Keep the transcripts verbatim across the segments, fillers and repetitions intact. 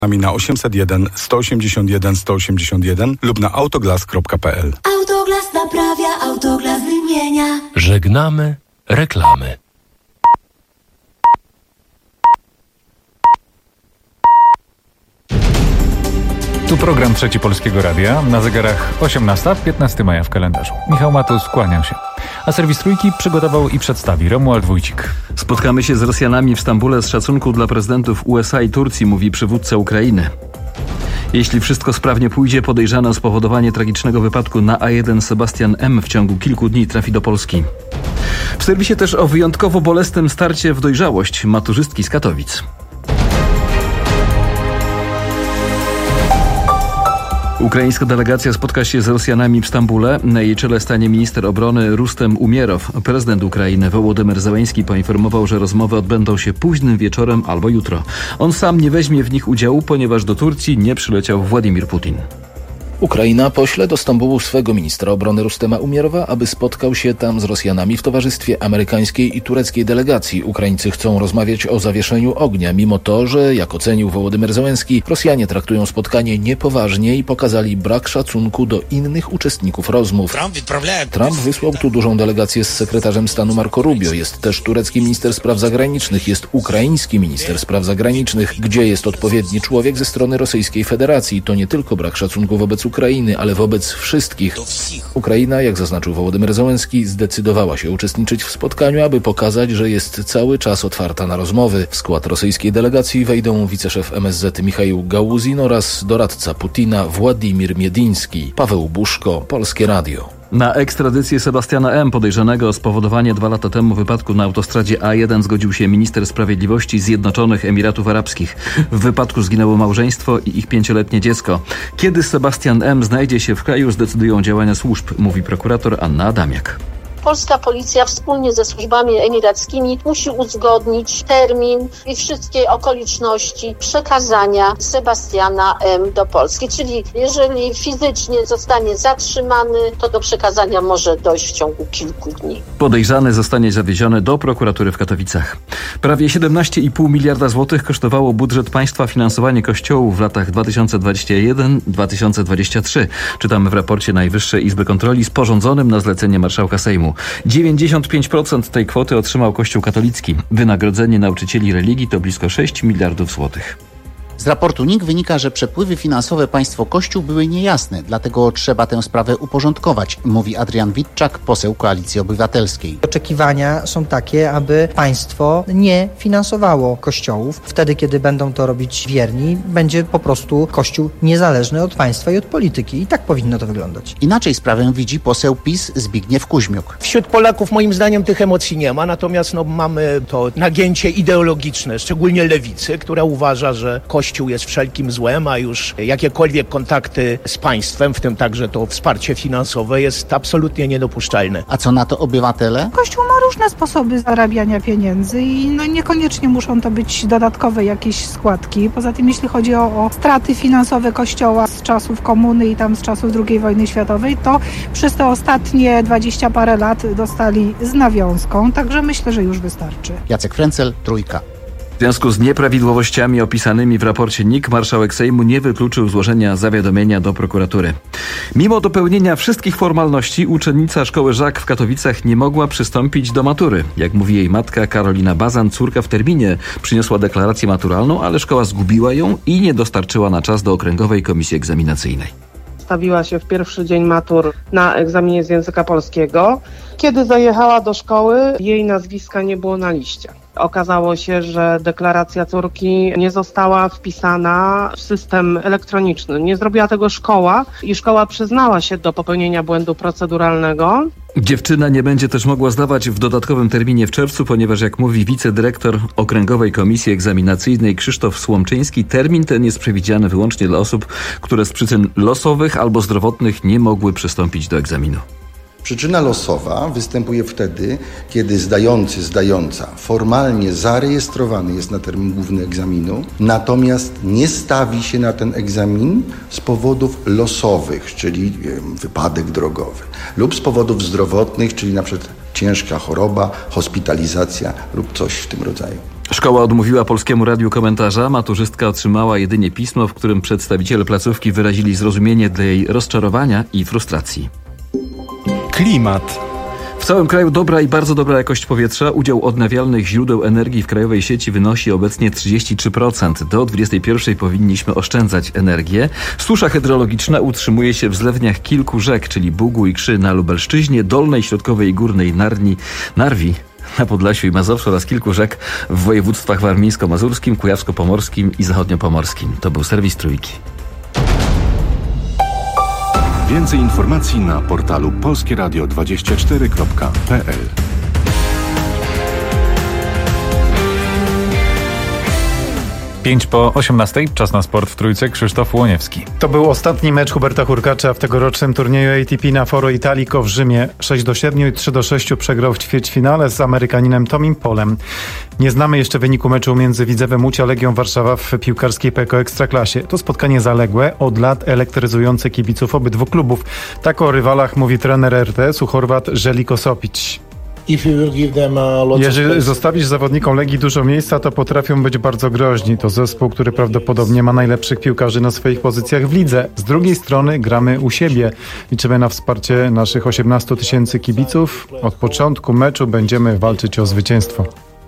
nami na osiemset jeden sto osiemdziesiąt jeden sto osiemdziesiąt jeden lub na autoglas kropka p l. Autoglas naprawia, Autoglas wymienia. Żegnamy reklamy. Tu program Trzeci Polskiego Radia. Na zegarach osiemnasta, piętnastego maja w kalendarzu. Michał Matus, kłaniam się. A serwis Trójki przygotował i przedstawi Romuald Wójcik. Spotkamy się z Rosjanami w Stambule z szacunku dla prezydentów U S A i Turcji, mówi przywódca Ukrainy. Jeśli wszystko sprawnie pójdzie, podejrzany o spowodowanie tragicznego wypadku na A jeden Sebastian M. w ciągu kilku dni trafi do Polski. W serwisie też o wyjątkowo bolesnym starcie w dojrzałość maturzystki z Katowic. Ukraińska delegacja spotka się z Rosjanami w Stambule. Na jej czele stanie minister obrony Rustem Umierow. Prezydent Ukrainy Wołodymyr Zełenski poinformował, że rozmowy odbędą się późnym wieczorem albo jutro. On sam nie weźmie w nich udziału, ponieważ do Turcji nie przyleciał Władimir Putin. Ukraina pośle do Stambułu swego ministra obrony Rustema Umierowa, aby spotkał się tam z Rosjanami w towarzystwie amerykańskiej i tureckiej delegacji. Ukraińcy chcą rozmawiać o zawieszeniu ognia, mimo to, że, jak ocenił Wołodymyr Zełenski, Rosjanie traktują spotkanie niepoważnie i pokazali brak szacunku do innych uczestników rozmów. Trump wysłał tu dużą delegację z sekretarzem stanu Marco Rubio. Jest też turecki minister spraw zagranicznych, jest ukraiński minister spraw zagranicznych. Gdzie jest odpowiedni człowiek ze strony Rosyjskiej Federacji? To nie tylko brak szacunku wobec Ukrainy, ale wobec wszystkich. Ukraina, jak zaznaczył Wołodymyr Zełenski, zdecydowała się uczestniczyć w spotkaniu, aby pokazać, że jest cały czas otwarta na rozmowy. W skład rosyjskiej delegacji wejdą wiceszef M S Z Michaił Gałuzin oraz doradca Putina Władimir Miediński. Paweł Buszko, Polskie Radio. Na ekstradycję Sebastiana M., podejrzanego o spowodowanie dwa lata temu wypadku na autostradzie A jeden, zgodził się minister sprawiedliwości Zjednoczonych Emiratów Arabskich. W wypadku zginęło małżeństwo i ich pięcioletnie dziecko. Kiedy Sebastian M. znajdzie się w kraju, zdecydują działania służb, mówi prokurator Anna Adamiak. Polska policja wspólnie ze służbami emirackimi musi uzgodnić termin i wszystkie okoliczności przekazania Sebastiana M. do Polski. Czyli jeżeli fizycznie zostanie zatrzymany, to do przekazania może dojść w ciągu kilku dni. Podejrzany zostanie zawieziony do prokuratury w Katowicach. Prawie siedemnaście i pół miliarda złotych kosztowało budżet państwa finansowanie kościołów w latach dwa tysiące dwudziestym pierwszym do dwa tysiące dwudziestego trzeciego. Czytamy w raporcie Najwyższej Izby Kontroli sporządzonym na zlecenie marszałka Sejmu. dziewięćdziesiąt pięć procent tej kwoty otrzymał Kościół katolicki. Wynagrodzenie nauczycieli religii to blisko sześć miliardów złotych. Z raportu N I K wynika, że przepływy finansowe państwo-kościół były niejasne, dlatego trzeba tę sprawę uporządkować, mówi Adrian Witczak, poseł Koalicji Obywatelskiej. Oczekiwania są takie, aby państwo nie finansowało kościołów. Wtedy, kiedy będą to robić wierni, będzie po prostu kościół niezależny od państwa i od polityki. I tak powinno to wyglądać. Inaczej sprawę widzi poseł PiS Zbigniew Kuźmiuk. Wśród Polaków moim zdaniem tych emocji nie ma, natomiast no, mamy to nagięcie ideologiczne, szczególnie lewicy, która uważa, że kościół Kościół jest wszelkim złem, a już jakiekolwiek kontakty z państwem, w tym także to wsparcie finansowe, jest absolutnie niedopuszczalne. A co na to obywatele? Kościół ma różne sposoby zarabiania pieniędzy i no niekoniecznie muszą to być dodatkowe jakieś składki. Poza tym, jeśli chodzi o, o straty finansowe Kościoła z czasów komuny i tam z czasów drugiej wojny światowej, to przez te ostatnie dwadzieścia parę lat dostali z nawiązką, także myślę, że już wystarczy. Jacek Frencel, Trójka. W związku z nieprawidłowościami opisanymi w raporcie N I K marszałek Sejmu nie wykluczył złożenia zawiadomienia do prokuratury. Mimo dopełnienia wszystkich formalności uczennica szkoły Żak w Katowicach nie mogła przystąpić do matury. Jak mówi jej matka Karolina Bazan, córka w terminie przyniosła deklarację maturalną, ale szkoła zgubiła ją i nie dostarczyła na czas do Okręgowej Komisji Egzaminacyjnej. Stawiła się w pierwszy dzień matur na egzaminie z języka polskiego. Kiedy zajechała do szkoły, jej nazwiska nie było na liście. Okazało się, że deklaracja córki nie została wpisana w system elektroniczny. Nie zrobiła tego szkoła i szkoła przyznała się do popełnienia błędu proceduralnego. Dziewczyna nie będzie też mogła zdawać w dodatkowym terminie w czerwcu, ponieważ, jak mówi wicedyrektor Okręgowej Komisji Egzaminacyjnej Krzysztof Słomczyński, termin ten jest przewidziany wyłącznie dla osób, które z przyczyn losowych albo zdrowotnych nie mogły przystąpić do egzaminu. Przyczyna losowa występuje wtedy, kiedy zdający, zdająca formalnie zarejestrowany jest na termin główny egzaminu, natomiast nie stawi się na ten egzamin z powodów losowych, czyli wiem, wypadek drogowy, lub z powodów zdrowotnych, czyli na przykład ciężka choroba, hospitalizacja lub coś w tym rodzaju. Szkoła odmówiła Polskiemu Radiu komentarza. Maturzystka otrzymała jedynie pismo, w którym przedstawiciele placówki wyrazili zrozumienie dla jej rozczarowania i frustracji. Klimat. W całym kraju dobra i bardzo dobra jakość powietrza. Udział odnawialnych źródeł energii w krajowej sieci wynosi obecnie trzydzieści trzy procent. Do dwudziestej pierwszej powinniśmy oszczędzać energię. Susza hydrologiczna utrzymuje się w zlewniach kilku rzek, czyli Bugu i Krzy na Lubelszczyźnie, Dolnej, Środkowej i Górnej Narni, Narwi na Podlasiu i Mazowszu oraz kilku rzek w województwach warmińsko-mazurskim, kujawsko-pomorskim i zachodniopomorskim. To był serwis Trójki. Więcej informacji na portalu polskie radio dwadzieścia cztery kropka p l. Pięć po osiemnastej, czas na sport w Trójce, Krzysztof Łoniewski. To był ostatni mecz Huberta Hurkacza w tegorocznym turnieju A T P na Foro Italico w Rzymie. sześć do siedmiu i trzy do sześciu przegrał w ćwierćfinale z Amerykaninem Tomim Polem. Nie znamy jeszcze wyniku meczu między Widzewem Łódź a Legią Warszawa w piłkarskiej P K O Ekstraklasie. To spotkanie zaległe, od lat elektryzujące kibiców obydwu klubów. Tak o rywalach mówi trener R T S-u Chorwat Željko Sopić. Jeżeli zostawisz zawodnikom Legii dużo miejsca, to potrafią być bardzo groźni. To zespół, który prawdopodobnie ma najlepszych piłkarzy na swoich pozycjach w lidze. Z drugiej strony gramy u siebie. Liczymy na wsparcie naszych osiemnastu tysięcy kibiców. Od początku meczu będziemy walczyć o zwycięstwo.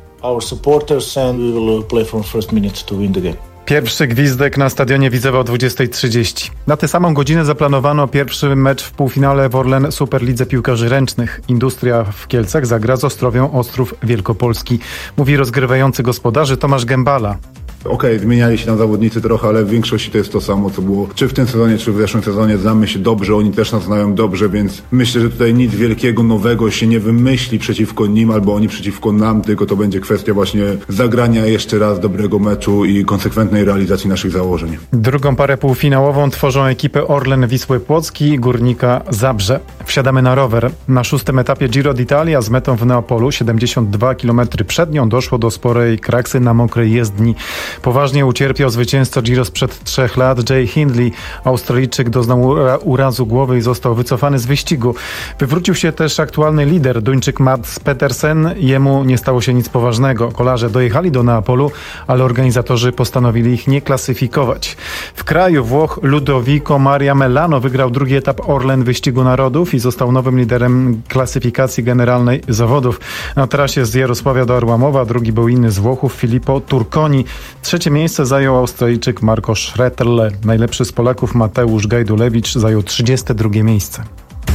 Pierwszy gwizdek na stadionie Widzewa o dwudziestej trzydzieści. Na tę samą godzinę zaplanowano pierwszy mecz w półfinale w Orlen Superlidze Piłkarzy Ręcznych. Industria w Kielcach zagra z Ostrowią Ostrów Wielkopolski. Mówi rozgrywający gospodarzy Tomasz Gębala. Okej, okay, zmieniali się tam zawodnicy trochę, ale w większości to jest to samo, co było czy w tym sezonie, czy w zeszłym sezonie. Znamy się dobrze, oni też nas znają dobrze, więc myślę, że tutaj nic wielkiego, nowego się nie wymyśli przeciwko nim, albo oni przeciwko nam, tylko to będzie kwestia właśnie zagrania jeszcze raz dobrego meczu i konsekwentnej realizacji naszych założeń. Drugą parę półfinałową tworzą ekipy Orlen Wisły Płocki i Górnika Zabrze. Wsiadamy na rower. Na szóstym etapie Giro d'Italia z metą w Neapolu, siedemdziesiąt dwa kilometry przed nią, doszło do sporej kraksy na mokrej jezdni. Poważnie ucierpiał zwycięzca Giro sprzed trzech lat Jay Hindley. Australijczyk doznał urazu głowy i został wycofany z wyścigu. Wywrócił się też aktualny lider, Duńczyk Mads Pedersen. Jemu nie stało się nic poważnego. Kolarze dojechali do Neapolu, ale organizatorzy postanowili ich nie klasyfikować. W kraju Włoch Ludovico Maria Mellano wygrał drugi etap Orlen Wyścigu Narodów i został nowym liderem klasyfikacji generalnej zawodów. Na trasie z Jarosławia do Arłamowa drugi był inny z Włochów, Filippo Turconi. Trzecie miejsce zajął Australijczyk Marco Schretterle. Najlepszy z Polaków Mateusz Gajdulewicz zajął trzydzieste drugie miejsce.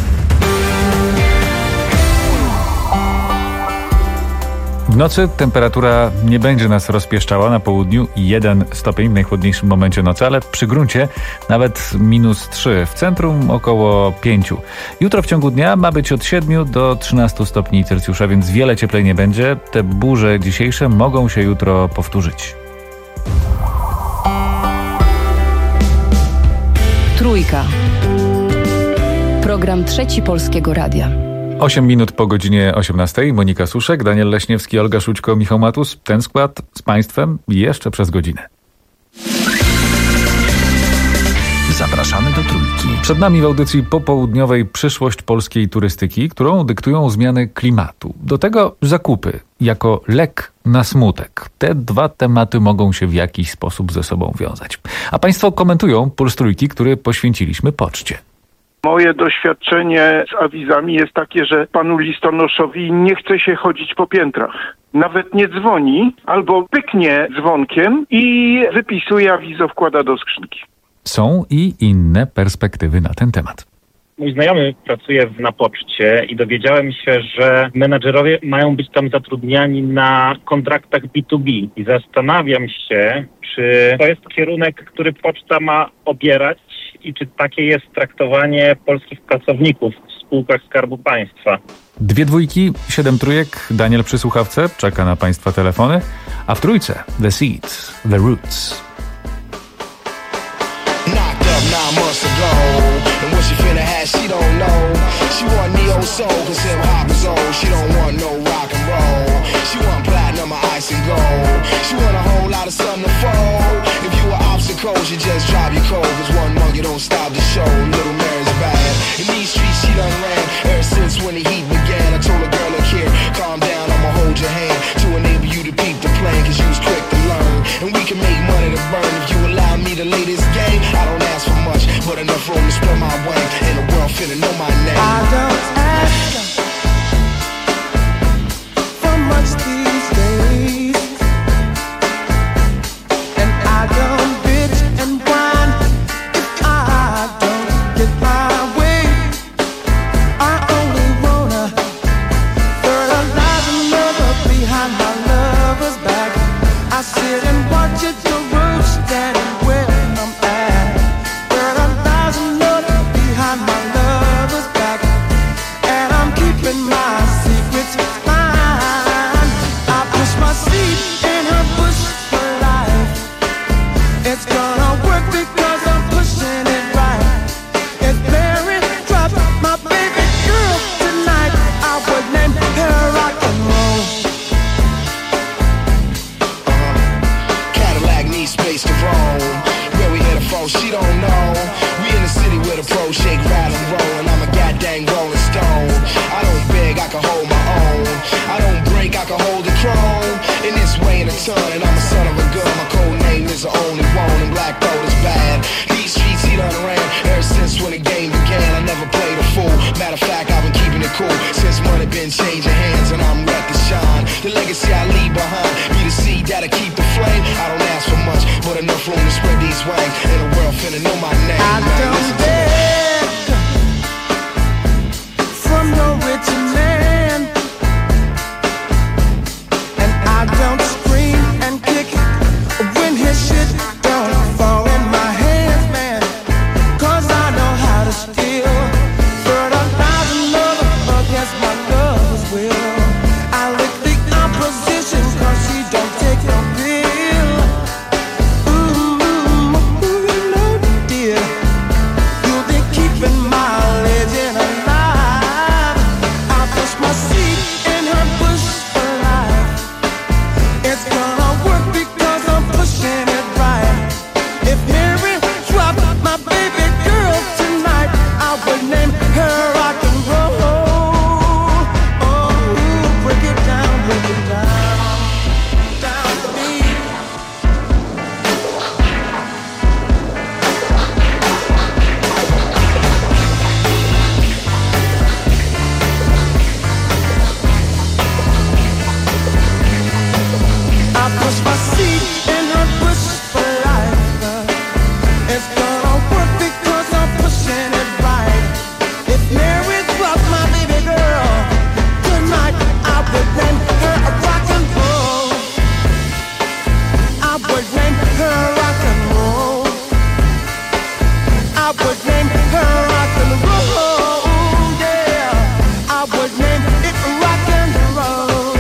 W nocy temperatura nie będzie nas rozpieszczała, na południu jeden stopień w najchłodniejszym momencie nocy, ale przy gruncie nawet minus trzy, w centrum około pięć. Jutro w ciągu dnia ma być od siedmiu do trzynastu stopni Celsjusza, więc wiele cieplej nie będzie. Te burze dzisiejsze mogą się jutro powtórzyć. Trójka. Program Trzeci Polskiego Radia. osiem minut po godzinie osiemnastej. Monika Suszek, Daniel Leśniewski, Olga Szućko, Michał Matus. Ten skład z Państwem jeszcze przez godzinę. Zapraszamy do Trójki. Przed nami w audycji popołudniowej przyszłość polskiej turystyki, którą dyktują zmiany klimatu. Do tego zakupy jako lek na smutek. Te dwa tematy mogą się w jakiś sposób ze sobą wiązać. A Państwo komentują Puls Trójki, który poświęciliśmy poczcie. Moje doświadczenie z awizami jest takie, że panu listonoszowi nie chce się chodzić po piętrach. Nawet nie dzwoni, albo pyknie dzwonkiem i wypisuje awizo, wkłada do skrzynki. Są i inne perspektywy na ten temat. Mój znajomy pracuje na poczcie i dowiedziałem się, że menadżerowie mają być tam zatrudniani na kontraktach B dwa B. I zastanawiam się, czy to jest kierunek, który poczta ma obierać i czy takie jest traktowanie polskich pracowników w spółkach Skarbu Państwa. Dwie dwójki, siedem trójek, Daniel przy słuchawce, czeka na Państwa telefony, a w trójce The Seeds, The Roots. Nine months ago, and what she finna have, she don't know. She want neo soul, cause hip hop is old. She don't want no rock and roll. She want platinum or ice and gold. She want a whole lot of sun to fold. If you were obstacles, you just drop your cold. Cause one monkey don't stop the show. Little Mary's bad. In these streets, she done ran ever since when the heat began. I told a girl, look here, calm down, I'ma hold your hand to enable you to peep the plan. Cause you this game, I don't ask for much, but enough room to spread my wings, and the world finna know my name. I don't ask for much these days, and I don't bitch and whine if I don't get my way. I only wanna fertilize another behind my lover's back. I sit and watch it go roast standing where I'm at. Fertilize another behind my lover's back, and I'm keeping my secrets fine. I push my seed in her bush for life. It's gonna work because I'm pushing it right. If Mary dropped my baby girl tonight, I would name her rock and roll. Cadillac needs space to roam. Where we headed from, she don't know. We in the city with a pro shake, ride and roll, and I'm a goddamn rolling stone. I don't beg, I can hold my own. I don't break, I can hold the chrome. In this way in a ton, and I'm a son of a gun. My code name is the only one, and black gold is bad. These streets he done ran ever since when the game began. I never played a fool. Matter of fact, I've been keeping it cool since money been changing hands, and I'm ready to shine. The legacy I leave behind, be the seed that'll keep the flame. I don't ask for much, but enough room to spread these wings, and the world finna know my name. I don't beg from no rich man, and I don't scream and kick when his shit don't fall in my hands, man. Cause I know how to steal fertilize another against my lover's will. I lick the opposition cause she don't take no pill. Ooh, ooh, you know, dear, you'll be keeping my legend alive. I push my seed in her bush for life. It's gonna work because I'm pushing it right. If Mary dropped my baby girl tonight, I would name her rock and roll. Oh, break it down, break it down, down to me. I push my seed in her bush for life. It's gonna work because I'm pushing it right. If Mary dropped my baby girl tonight, I would name her a rock and roll. I would name her rock and roll. I would name her rock and roll. Yeah, I would name it rock and roll.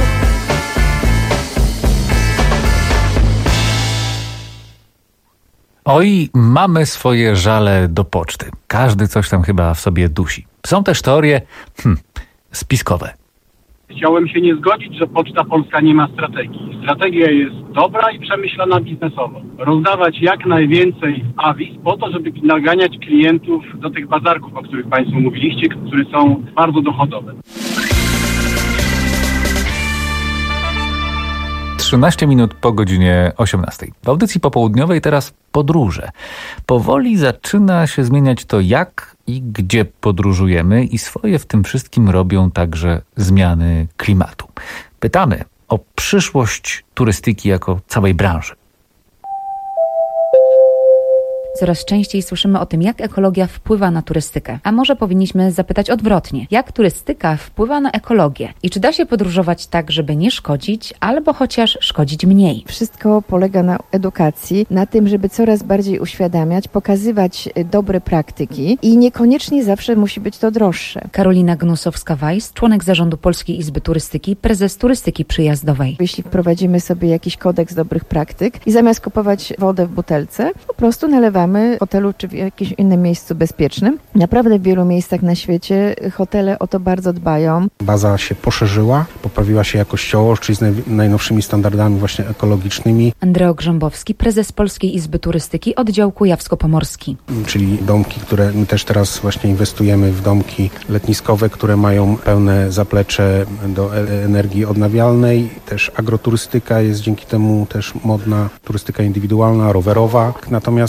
Oj, mamy swoje żale do poczty. Każdy coś tam chyba w sobie dusi. Są też teorie hmm, spiskowe. Chciałem się nie zgodzić, że Poczta Polska nie ma strategii. Strategia jest dobra i przemyślana biznesowo. Rozdawać jak najwięcej awiz po to, żeby naganiać klientów do tych bazarków, o których Państwo mówiliście, które są bardzo dochodowe. trzynaście minut po godzinie osiemnastej. W audycji popołudniowej teraz podróże. Powoli zaczyna się zmieniać to, jak i gdzie podróżujemy, i swoje w tym wszystkim robią także zmiany klimatu. Pytamy o przyszłość turystyki jako całej branży. Coraz częściej słyszymy o tym, jak ekologia wpływa na turystykę. A może powinniśmy zapytać odwrotnie, jak turystyka wpływa na ekologię? I czy da się podróżować tak, żeby nie szkodzić, albo chociaż szkodzić mniej? Wszystko polega na edukacji, na tym, żeby coraz bardziej uświadamiać, pokazywać dobre praktyki i niekoniecznie zawsze musi być to droższe. Karolina Gnusowska-Weiss, członek zarządu Polskiej Izby Turystyki, prezes turystyki przyjazdowej. Jeśli wprowadzimy sobie jakiś kodeks dobrych praktyk i zamiast kupować wodę w butelce, po prostu nalewamy w hotelu czy w jakimś innym miejscu bezpiecznym. Naprawdę w wielu miejscach na świecie hotele o to bardzo dbają. Baza się poszerzyła, poprawiła się jakościowo, czyli z naj, najnowszymi standardami właśnie ekologicznymi. Andreo Grzębowski, prezes Polskiej Izby Turystyki, oddział kujawsko-pomorski. Czyli domki, które my też teraz właśnie inwestujemy w domki letniskowe, które mają pełne zaplecze do energii odnawialnej. Też agroturystyka jest dzięki temu też modna, turystyka indywidualna, rowerowa. Natomiast nasz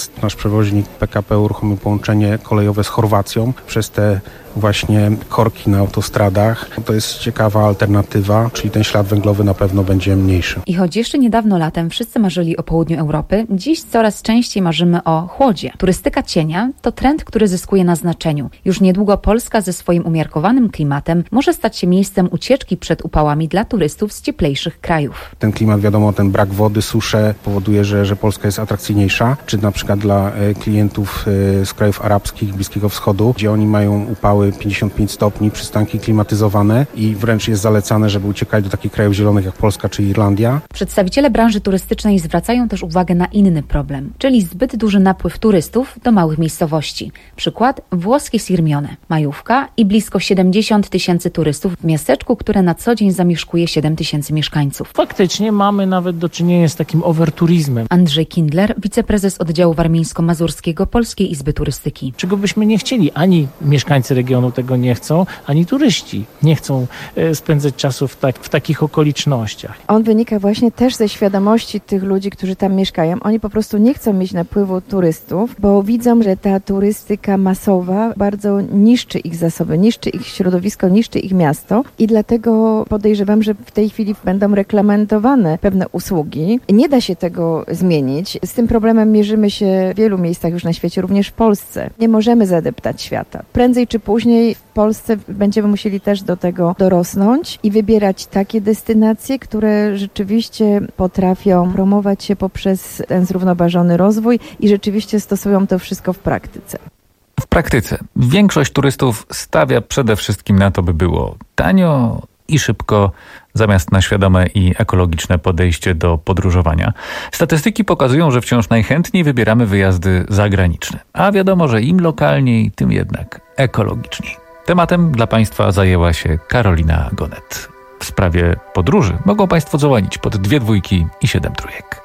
przewoźnik P K P uruchomił połączenie kolejowe z Chorwacją przez te właśnie korki na autostradach. To jest ciekawa alternatywa, czyli ten ślad węglowy na pewno będzie mniejszy. I choć jeszcze niedawno latem wszyscy marzyli o południu Europy, dziś coraz częściej marzymy o chłodzie. Turystyka cienia to trend, który zyskuje na znaczeniu. Już niedługo Polska ze swoim umiarkowanym klimatem może stać się miejscem ucieczki przed upałami dla turystów z cieplejszych krajów. Ten klimat, wiadomo, ten brak wody, susze powoduje, że, że Polska jest atrakcyjniejsza, czy na przykład dla klientów z krajów arabskich, Bliskiego Wschodu, gdzie oni mają upały pięćdziesiąt pięć stopni, przystanki klimatyzowane i wręcz jest zalecane, żeby uciekali do takich krajów zielonych jak Polska czy Irlandia. Przedstawiciele branży turystycznej zwracają też uwagę na inny problem, czyli zbyt duży napływ turystów do małych miejscowości. Przykład włoskie Sirmione, majówka i blisko siedemdziesiąt tysięcy turystów w miasteczku, które na co dzień zamieszkuje siedem tysięcy mieszkańców. Faktycznie mamy nawet do czynienia z takim overturizmem. Andrzej Kindler, wiceprezes oddziału warmińsko-mazurskiego Polskiej Izby Turystyki. Czego byśmy nie chcieli, ani mieszkańcy regionu tego nie chcą, ani turyści nie chcą spędzać czasu w, tak, w takich okolicznościach. On wynika właśnie też ze świadomości tych ludzi, którzy tam mieszkają. Oni po prostu nie chcą mieć napływu turystów, bo widzą, że ta turystyka masowa bardzo niszczy ich zasoby, niszczy ich środowisko, niszczy ich miasto i dlatego podejrzewam, że w tej chwili będą reglamentowane pewne usługi. Nie da się tego zmienić. Z tym problemem mierzymy się w wielu miejscach już na świecie, również w Polsce. Nie możemy zadeptać świata. Prędzej czy później w Polsce będziemy musieli też do tego dorosnąć i wybierać takie destynacje, które rzeczywiście potrafią promować się poprzez ten zrównoważony rozwój i rzeczywiście stosują to wszystko w praktyce. W praktyce większość turystów stawia przede wszystkim na to, by było tanio i szybko, zamiast na świadome i ekologiczne podejście do podróżowania. Statystyki pokazują, że wciąż najchętniej wybieramy wyjazdy zagraniczne. A wiadomo, że im lokalniej, tym jednak ekologiczniej. Tematem dla Państwa zajęła się Karolina Gonet. W sprawie podróży mogą Państwo dzwonić pod dwie dwójki i siedem trójek.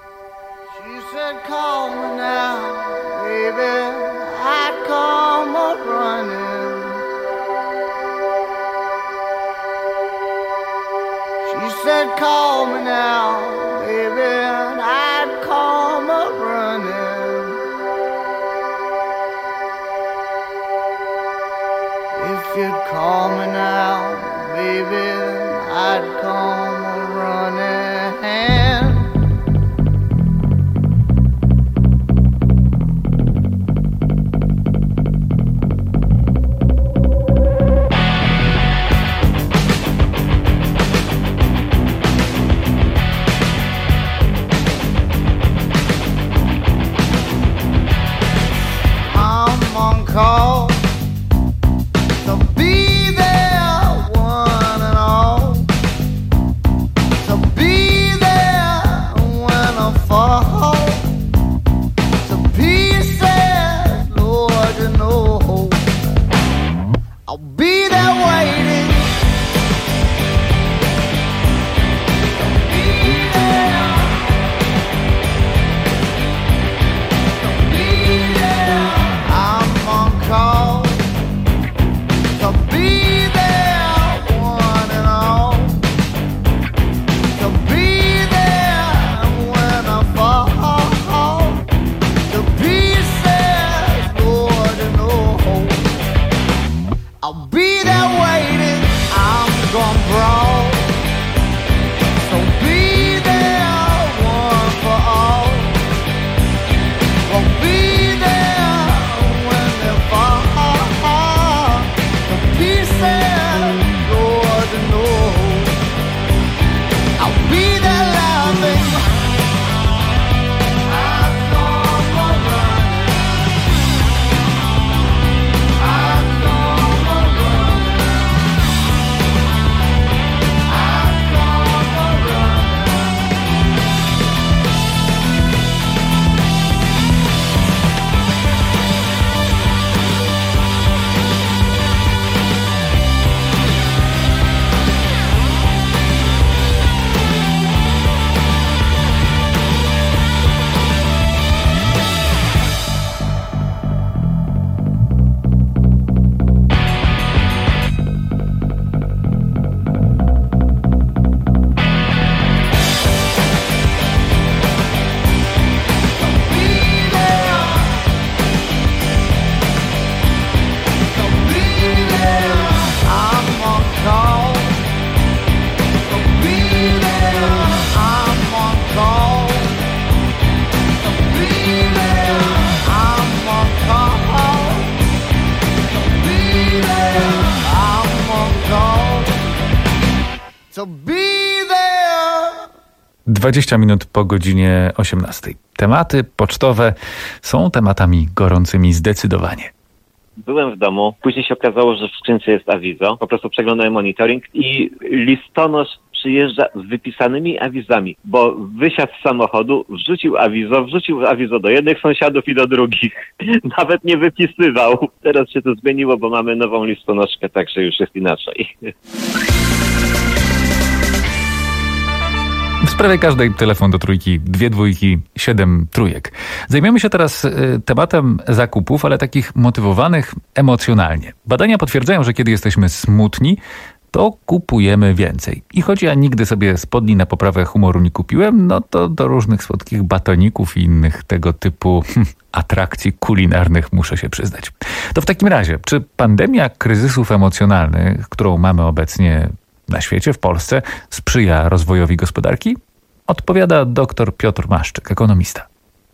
Said call me now, baby, and I'd come a running. If you'd call me now, baby, I'd come a running. Call to be there, one and all, to be there when I fall to pieces, Lord, you know I'll be there waiting. To be there, to be there. I'm on call. So be there. dwadzieścia minut po godzinie osiemnastej. Tematy pocztowe są tematami gorącymi zdecydowanie. Byłem w domu, później się okazało, że w skrzynce jest awizo. Po prostu przeglądałem monitoring i listonosz przyjeżdża z wypisanymi awizami, bo wysiadł z samochodu, wrzucił awizo, wrzucił awizo do jednych sąsiadów i do drugich. Nawet nie wypisywał. Teraz się to zmieniło, bo mamy nową listonoszkę, także już jest inaczej. W sprawie każdej telefon do trójki, dwie dwójki, siedem trójek. Zajmiemy się teraz y, tematem zakupów, ale takich motywowanych emocjonalnie. Badania potwierdzają, że kiedy jesteśmy smutni, to kupujemy więcej. I choć ja nigdy sobie spodni na poprawę humoru nie kupiłem, no to do różnych słodkich batoników i innych tego typu hm, atrakcji kulinarnych muszę się przyznać. To w takim razie, czy pandemia kryzysów emocjonalnych, którą mamy obecnie na świecie, w Polsce, sprzyja rozwojowi gospodarki? Odpowiada dr Piotr Maszczyk, ekonomista.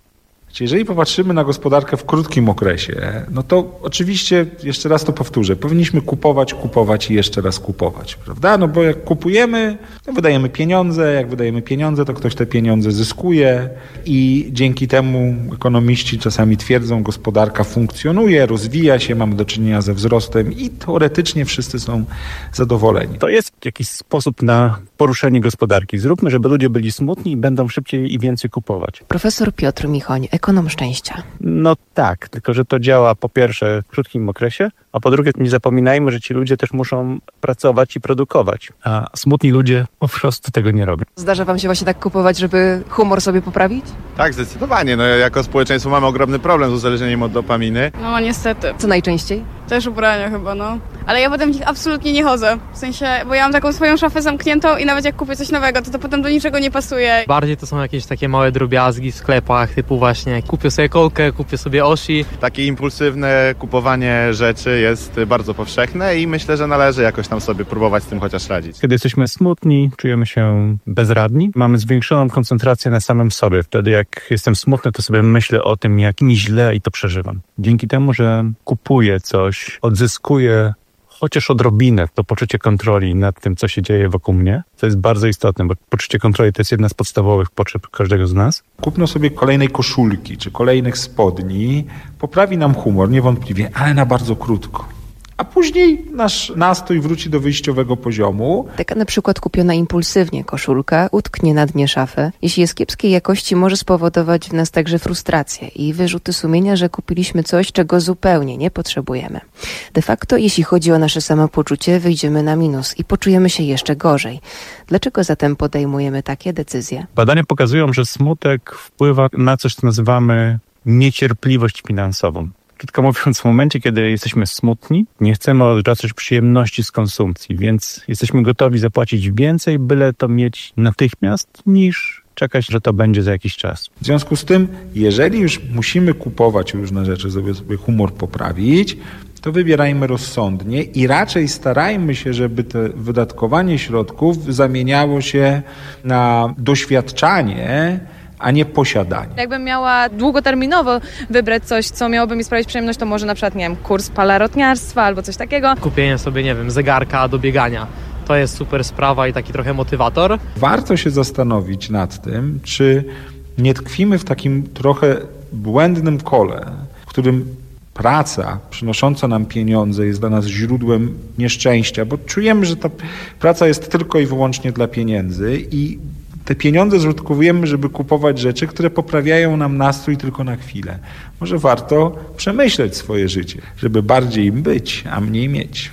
Jeżeli popatrzymy na gospodarkę w krótkim okresie, no to oczywiście, jeszcze raz to powtórzę, powinniśmy kupować, kupować i jeszcze raz kupować, prawda? No bo jak kupujemy, to wydajemy pieniądze, jak wydajemy pieniądze, to ktoś te pieniądze zyskuje i dzięki temu ekonomiści czasami twierdzą, gospodarka funkcjonuje, rozwija się, mamy do czynienia ze wzrostem i teoretycznie wszyscy są zadowoleni. To jest jakiś sposób na poruszenie gospodarki. Zróbmy, żeby ludzie byli smutni i będą szybciej i więcej kupować. Profesor Piotr Michoń, ekonom szczęścia. No tak, tylko że to działa po pierwsze w krótkim okresie, a po drugie nie zapominajmy, że ci ludzie też muszą pracować i produkować, a smutni ludzie po prostu tego nie robią. Zdarza wam się właśnie tak kupować, żeby humor sobie poprawić? Tak, zdecydowanie. No, jako społeczeństwo mamy ogromny problem z uzależnieniem od dopaminy. No niestety. Co najczęściej? Też ubrania chyba, no. Ale ja potem w nich absolutnie nie chodzę. W sensie, bo ja mam taką swoją szafę zamkniętą i nawet jak kupię coś nowego, to to potem do niczego nie pasuje. Bardziej to są jakieś takie małe drobiazgi w sklepach, typu właśnie kupię sobie kolkę, kupię sobie Oshi. Takie impulsywne kupowanie rzeczy jest bardzo powszechne i myślę, że należy jakoś tam sobie próbować z tym chociaż radzić. Kiedy jesteśmy smutni, czujemy się bezradni, mamy zwiększoną koncentrację na samym sobie. Wtedy jak jestem smutny, to sobie myślę o tym, jak mi źle i to przeżywam. Dzięki temu, że kupuję coś, odzyskuję chociaż odrobinę to poczucie kontroli nad tym, co się dzieje wokół mnie, co jest bardzo istotne, bo poczucie kontroli to jest jedna z podstawowych potrzeb każdego z nas. Kupno sobie kolejnej koszulki czy kolejnych spodni poprawi nam humor, niewątpliwie, ale na bardzo krótko. A później nasz nastrój wróci do wyjściowego poziomu. Taka na przykład kupiona impulsywnie koszulka utknie na dnie szafy. Jeśli jest kiepskiej jakości, może spowodować w nas także frustrację i wyrzuty sumienia, że kupiliśmy coś, czego zupełnie nie potrzebujemy. De facto, jeśli chodzi o nasze samopoczucie, wyjdziemy na minus i poczujemy się jeszcze gorzej. Dlaczego zatem podejmujemy takie decyzje? Badania pokazują, że smutek wpływa na coś, co nazywamy niecierpliwość finansową. Krótko mówiąc, w momencie, kiedy jesteśmy smutni, nie chcemy odraczać przyjemności z konsumpcji, więc jesteśmy gotowi zapłacić więcej, byle to mieć natychmiast, niż czekać, że to będzie za jakiś czas. W związku z tym, jeżeli już musimy kupować różne rzeczy, żeby sobie humor poprawić, to wybierajmy rozsądnie i raczej starajmy się, żeby to wydatkowanie środków zamieniało się na doświadczanie, a nie posiadanie. Jakbym miała długoterminowo wybrać coś, co miałoby mi sprawić przyjemność, to może na przykład, nie wiem, kurs palarotniarstwa albo coś takiego. Kupienie sobie, nie wiem, zegarka do biegania. To jest super sprawa i taki trochę motywator. Warto się zastanowić nad tym, czy nie tkwimy w takim trochę błędnym kole, w którym praca przynosząca nam pieniądze jest dla nas źródłem nieszczęścia, bo czujemy, że ta praca jest tylko i wyłącznie dla pieniędzy i te pieniądze zużytkujemy, żeby kupować rzeczy, które poprawiają nam nastrój tylko na chwilę. Może warto przemyśleć swoje życie, żeby bardziej im być, a mniej mieć.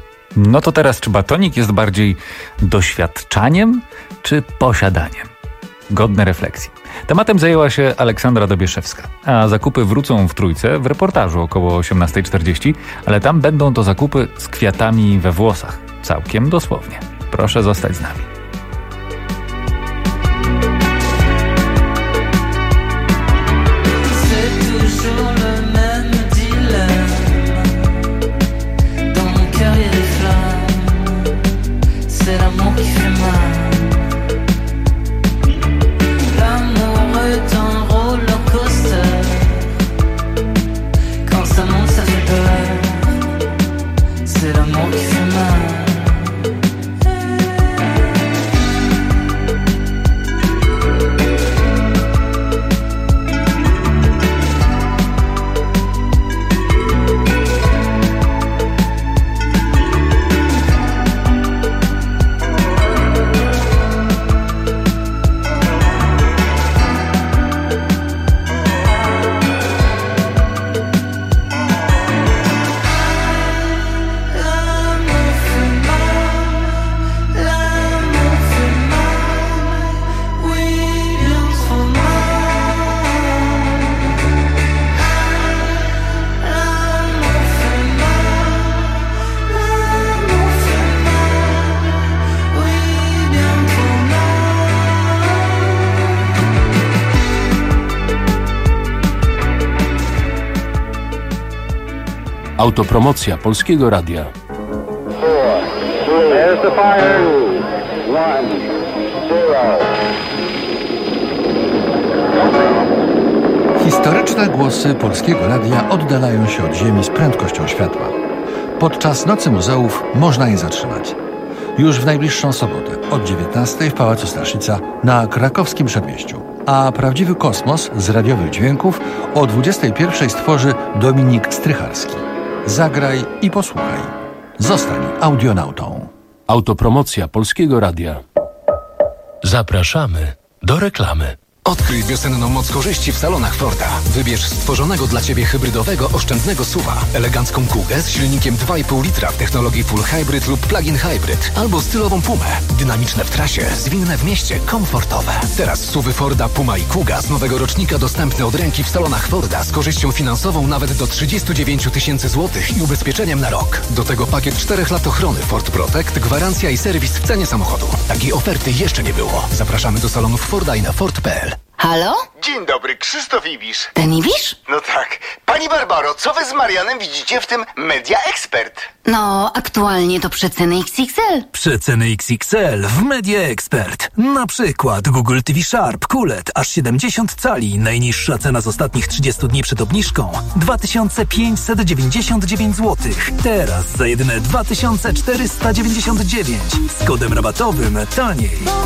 No to teraz, czy batonik jest bardziej doświadczaniem, czy posiadaniem? Godne refleksji. Tematem zajęła się Aleksandra Dobieszewska, a zakupy wrócą w Trójce w reportażu około osiemnasta czterdzieści, ale tam będą to zakupy z kwiatami we włosach. Całkiem dosłownie. Proszę zostać z nami. C'est l'amour qui fait mal. Autopromocja Polskiego Radia. There's the fire. One, zero. Historyczne głosy Polskiego Radia oddalają się od Ziemi z prędkością światła. Podczas Nocy Muzeów można je zatrzymać. Już w najbliższą sobotę od dziewiętnastej w Pałacu Staszica na krakowskim Przedmieściu. A prawdziwy kosmos z radiowych dźwięków o dwudziestej pierwszej stworzy Dominik Strycharski. Zagraj i posłuchaj. Zostań audionautą. Autopromocja Polskiego Radia. Zapraszamy do reklamy. Odkryj wiosenną moc korzyści w salonach Forda. Wybierz stworzonego dla Ciebie hybrydowego, oszczędnego suwa, elegancką Kugę z silnikiem dwa i pół litra w technologii Full Hybrid lub Plug-in Hybrid, albo stylową Pumę. Dynamiczne w trasie, zwinne w mieście, komfortowe. Teraz suwy Forda Puma i Kuga z nowego rocznika dostępne od ręki w salonach Forda z korzyścią finansową nawet do trzydzieści dziewięć tysięcy złotych i ubezpieczeniem na rok. Do tego pakiet czterech lat ochrony Ford Protect, gwarancja i serwis w cenie samochodu. Takiej oferty jeszcze nie było. Zapraszamy do salonów Forda i na Ford kropka p l. Halo? Dzień dobry, Krzysztof Ibisz. Ten Ibisz? No tak. Pani Barbaro, co wy z Marianem widzicie w tym Media Expert? No, aktualnie to przeceny X X L. Przeceny X X L w Media Expert. Na przykład Google T V Sharp Q L E D aż siedemdziesiąt cali. Najniższa cena z ostatnich trzydziestu dni przed obniżką dwa tysiące pięćset dziewięćdziesiąt dziewięć złotych. Teraz za jedyne dwa tysiące czterysta dziewięćdziesiąt dziewięć. Z kodem rabatowym taniej.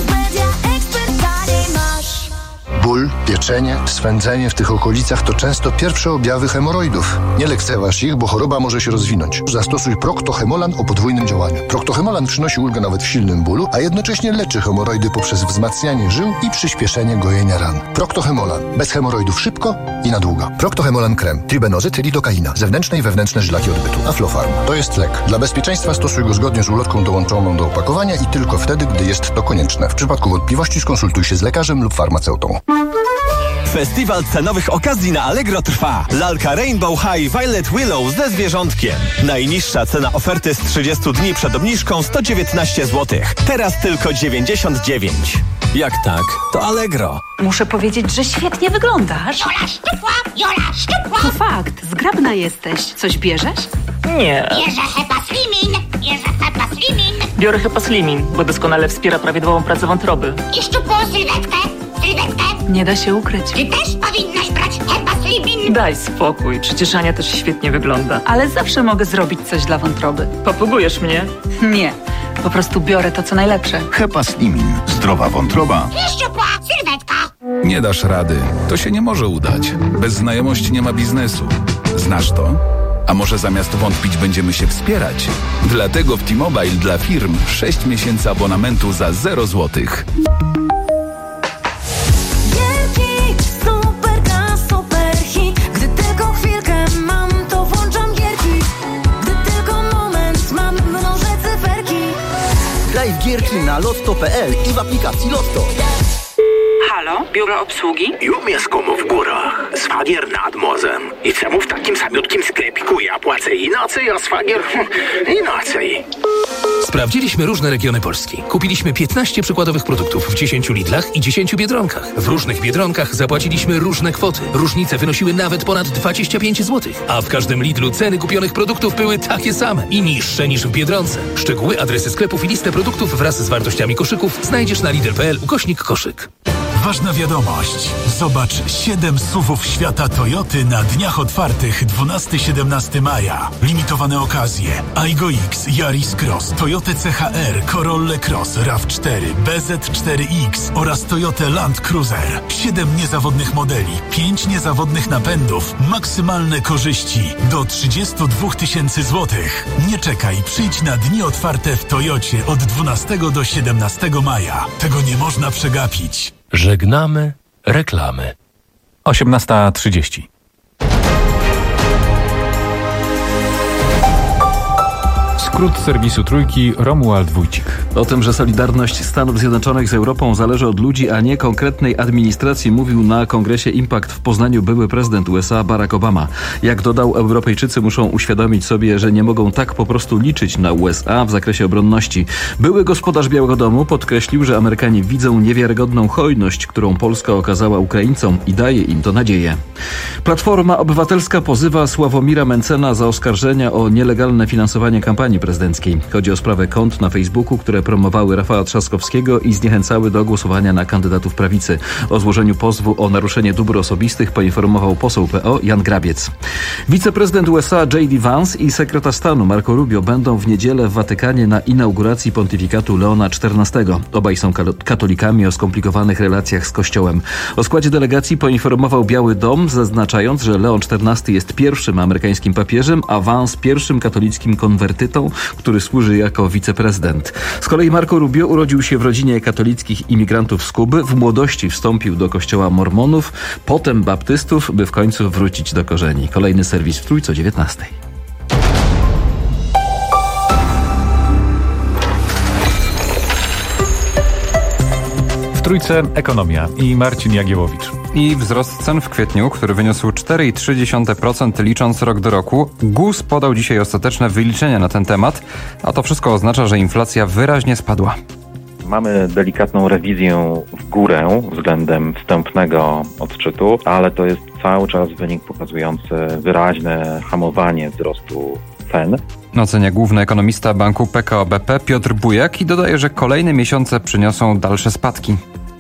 Ból, pieczenie, swędzenie w tych okolicach to często pierwsze objawy hemoroidów. Nie lekceważ ich, bo choroba może się rozwinąć. Zastosuj Procto-Hemolan o podwójnym działaniu. Procto-Hemolan przynosi ulgę nawet w silnym bólu, a jednocześnie leczy hemoroidy poprzez wzmacnianie żył i przyspieszenie gojenia ran. Procto-Hemolan. Bez hemoroidów szybko i na długo. Procto-Hemolan krem. Tribenozyt, lidokaina. Zewnętrzne i wewnętrzne żylaki odbytu. Aflofarm. To jest lek. Dla bezpieczeństwa stosuj go zgodnie z ulotką dołączoną do opakowania i tylko wtedy, gdy jest to konieczne. W przypadku wątpliwości skonsultuj się z lekarzem lub farmaceutą. Festiwal cenowych okazji na Allegro trwa. Lalka Rainbow High Violet Willow ze zwierzątkiem. Najniższa cena oferty z trzydziestu dni przed obniżką sto dziewiętnaście złotych. Teraz tylko dziewięćdziesiąt dziewięć. Jak tak, to Allegro. Muszę powiedzieć, że świetnie wyglądasz. Jola szczupła, Jola szczupła. To fakt, zgrabna jesteś. Coś bierzesz? Nie. Bierze Hepa Slimin, bierze Hepa Slimin. Biorę Hepa Slimin, bo doskonale wspiera prawidłową pracę wątroby. I szczupłą sylwetkę, sylwetkę. Nie da się ukryć. Ty też powinnaś brać Hepa Slimin. Daj spokój, przecież Ania też świetnie wygląda. Ale zawsze mogę zrobić coś dla wątroby. Popugujesz mnie? Nie, po prostu biorę to, co najlepsze. Hepa Slimin. Zdrowa wątroba. I szczupła sylwetka. Nie dasz rady. To się nie może udać. Bez znajomości nie ma biznesu. Znasz to? A może zamiast wątpić będziemy się wspierać? Dlatego w T-Mobile dla firm sześć miesięcy abonamentu za zero złotych. Graj w gierki na lotto kropka p l i w aplikacji Lotto. Halo, biuro obsługi? Ju mieszkam w górach, szwagier nad morzem. I czemu w takim samiutkim sklepiku ja płacę inaczej, a szwagier inaczej? Sprawdziliśmy różne regiony Polski. Kupiliśmy piętnaście przykładowych produktów w dziesięciu Lidlach i dziesięciu Biedronkach. W różnych Biedronkach zapłaciliśmy różne kwoty. Różnice wynosiły nawet ponad dwadzieścia pięć złotych. A w każdym Lidlu ceny kupionych produktów były takie same i niższe niż w Biedronce. Szczegóły, adresy sklepów i listę produktów wraz z wartościami koszyków znajdziesz na lidl kropka p l ukośnik koszyk. Ważna wiadomość. Zobacz siedem suwów świata Toyoty na dniach otwartych dwunastego do siedemnastego maja. Limitowane okazje. Aygo X, Yaris Cross, Toyota C H R, Corolla Cross, RAV cztery, B Z cztery X oraz Toyota Land Cruiser. siedem niezawodnych modeli, pięć niezawodnych napędów, maksymalne korzyści do trzydziestu dwóch tysięcy złotych. Nie czekaj, przyjdź na dni otwarte w Toyocie od dwunastego do siedemnastego maja. Tego nie można przegapić. Żegnamy reklamy. osiemnasta trzydzieści. Skrót serwisu Trójki, Romuald Wójcik. O tym, że solidarność Stanów Zjednoczonych z Europą zależy od ludzi, a nie konkretnej administracji, mówił na kongresie Impact w Poznaniu były prezydent U S A Barack Obama. Jak dodał, Europejczycy muszą uświadomić sobie, że nie mogą tak po prostu liczyć na U S A w zakresie obronności. Były gospodarz Białego Domu podkreślił, że Amerykanie widzą niewiarygodną hojność, którą Polska okazała Ukraińcom i daje im to nadzieję. Platforma Obywatelska pozywa Sławomira Mencena za oskarżenia o nielegalne finansowanie kampanii prezydenckiej. Chodzi o sprawę kont na Facebooku, które promowały Rafała Trzaskowskiego i zniechęcały do głosowania na kandydatów prawicy. O złożeniu pozwu o naruszenie dóbr osobistych poinformował poseł P O Jan Grabiec. Wiceprezydent U S A J D Vance i sekretarz stanu Marco Rubio będą w niedzielę w Watykanie na inauguracji pontyfikatu Leona czternastego. Obaj są katolikami o skomplikowanych relacjach z Kościołem. O składzie delegacji poinformował Biały Dom, zaznaczając, że Leon czternasty jest pierwszym amerykańskim papieżem, a Vance pierwszym katolickim konwertytą, który służy jako wiceprezydent. Z kolei Marco Rubio urodził się w rodzinie katolickich imigrantów z Kuby. W młodości wstąpił do kościoła mormonów, potem baptystów, by w końcu wrócić do korzeni. Kolejny serwis w Trójce o dziewiętnastej. W Trójce ekonomia i Marcin Jagiełowicz. I wzrost cen w kwietniu, który wyniósł cztery przecinek trzy procent licząc rok do roku. G U S podał dzisiaj ostateczne wyliczenia na ten temat, a to wszystko oznacza, że inflacja wyraźnie spadła. Mamy delikatną rewizję w górę względem wstępnego odczytu, ale to jest cały czas wynik pokazujący wyraźne hamowanie wzrostu cen. Ocenia główny ekonomista banku P K O B P Piotr Bujak i dodaje, że kolejne miesiące przyniosą dalsze spadki.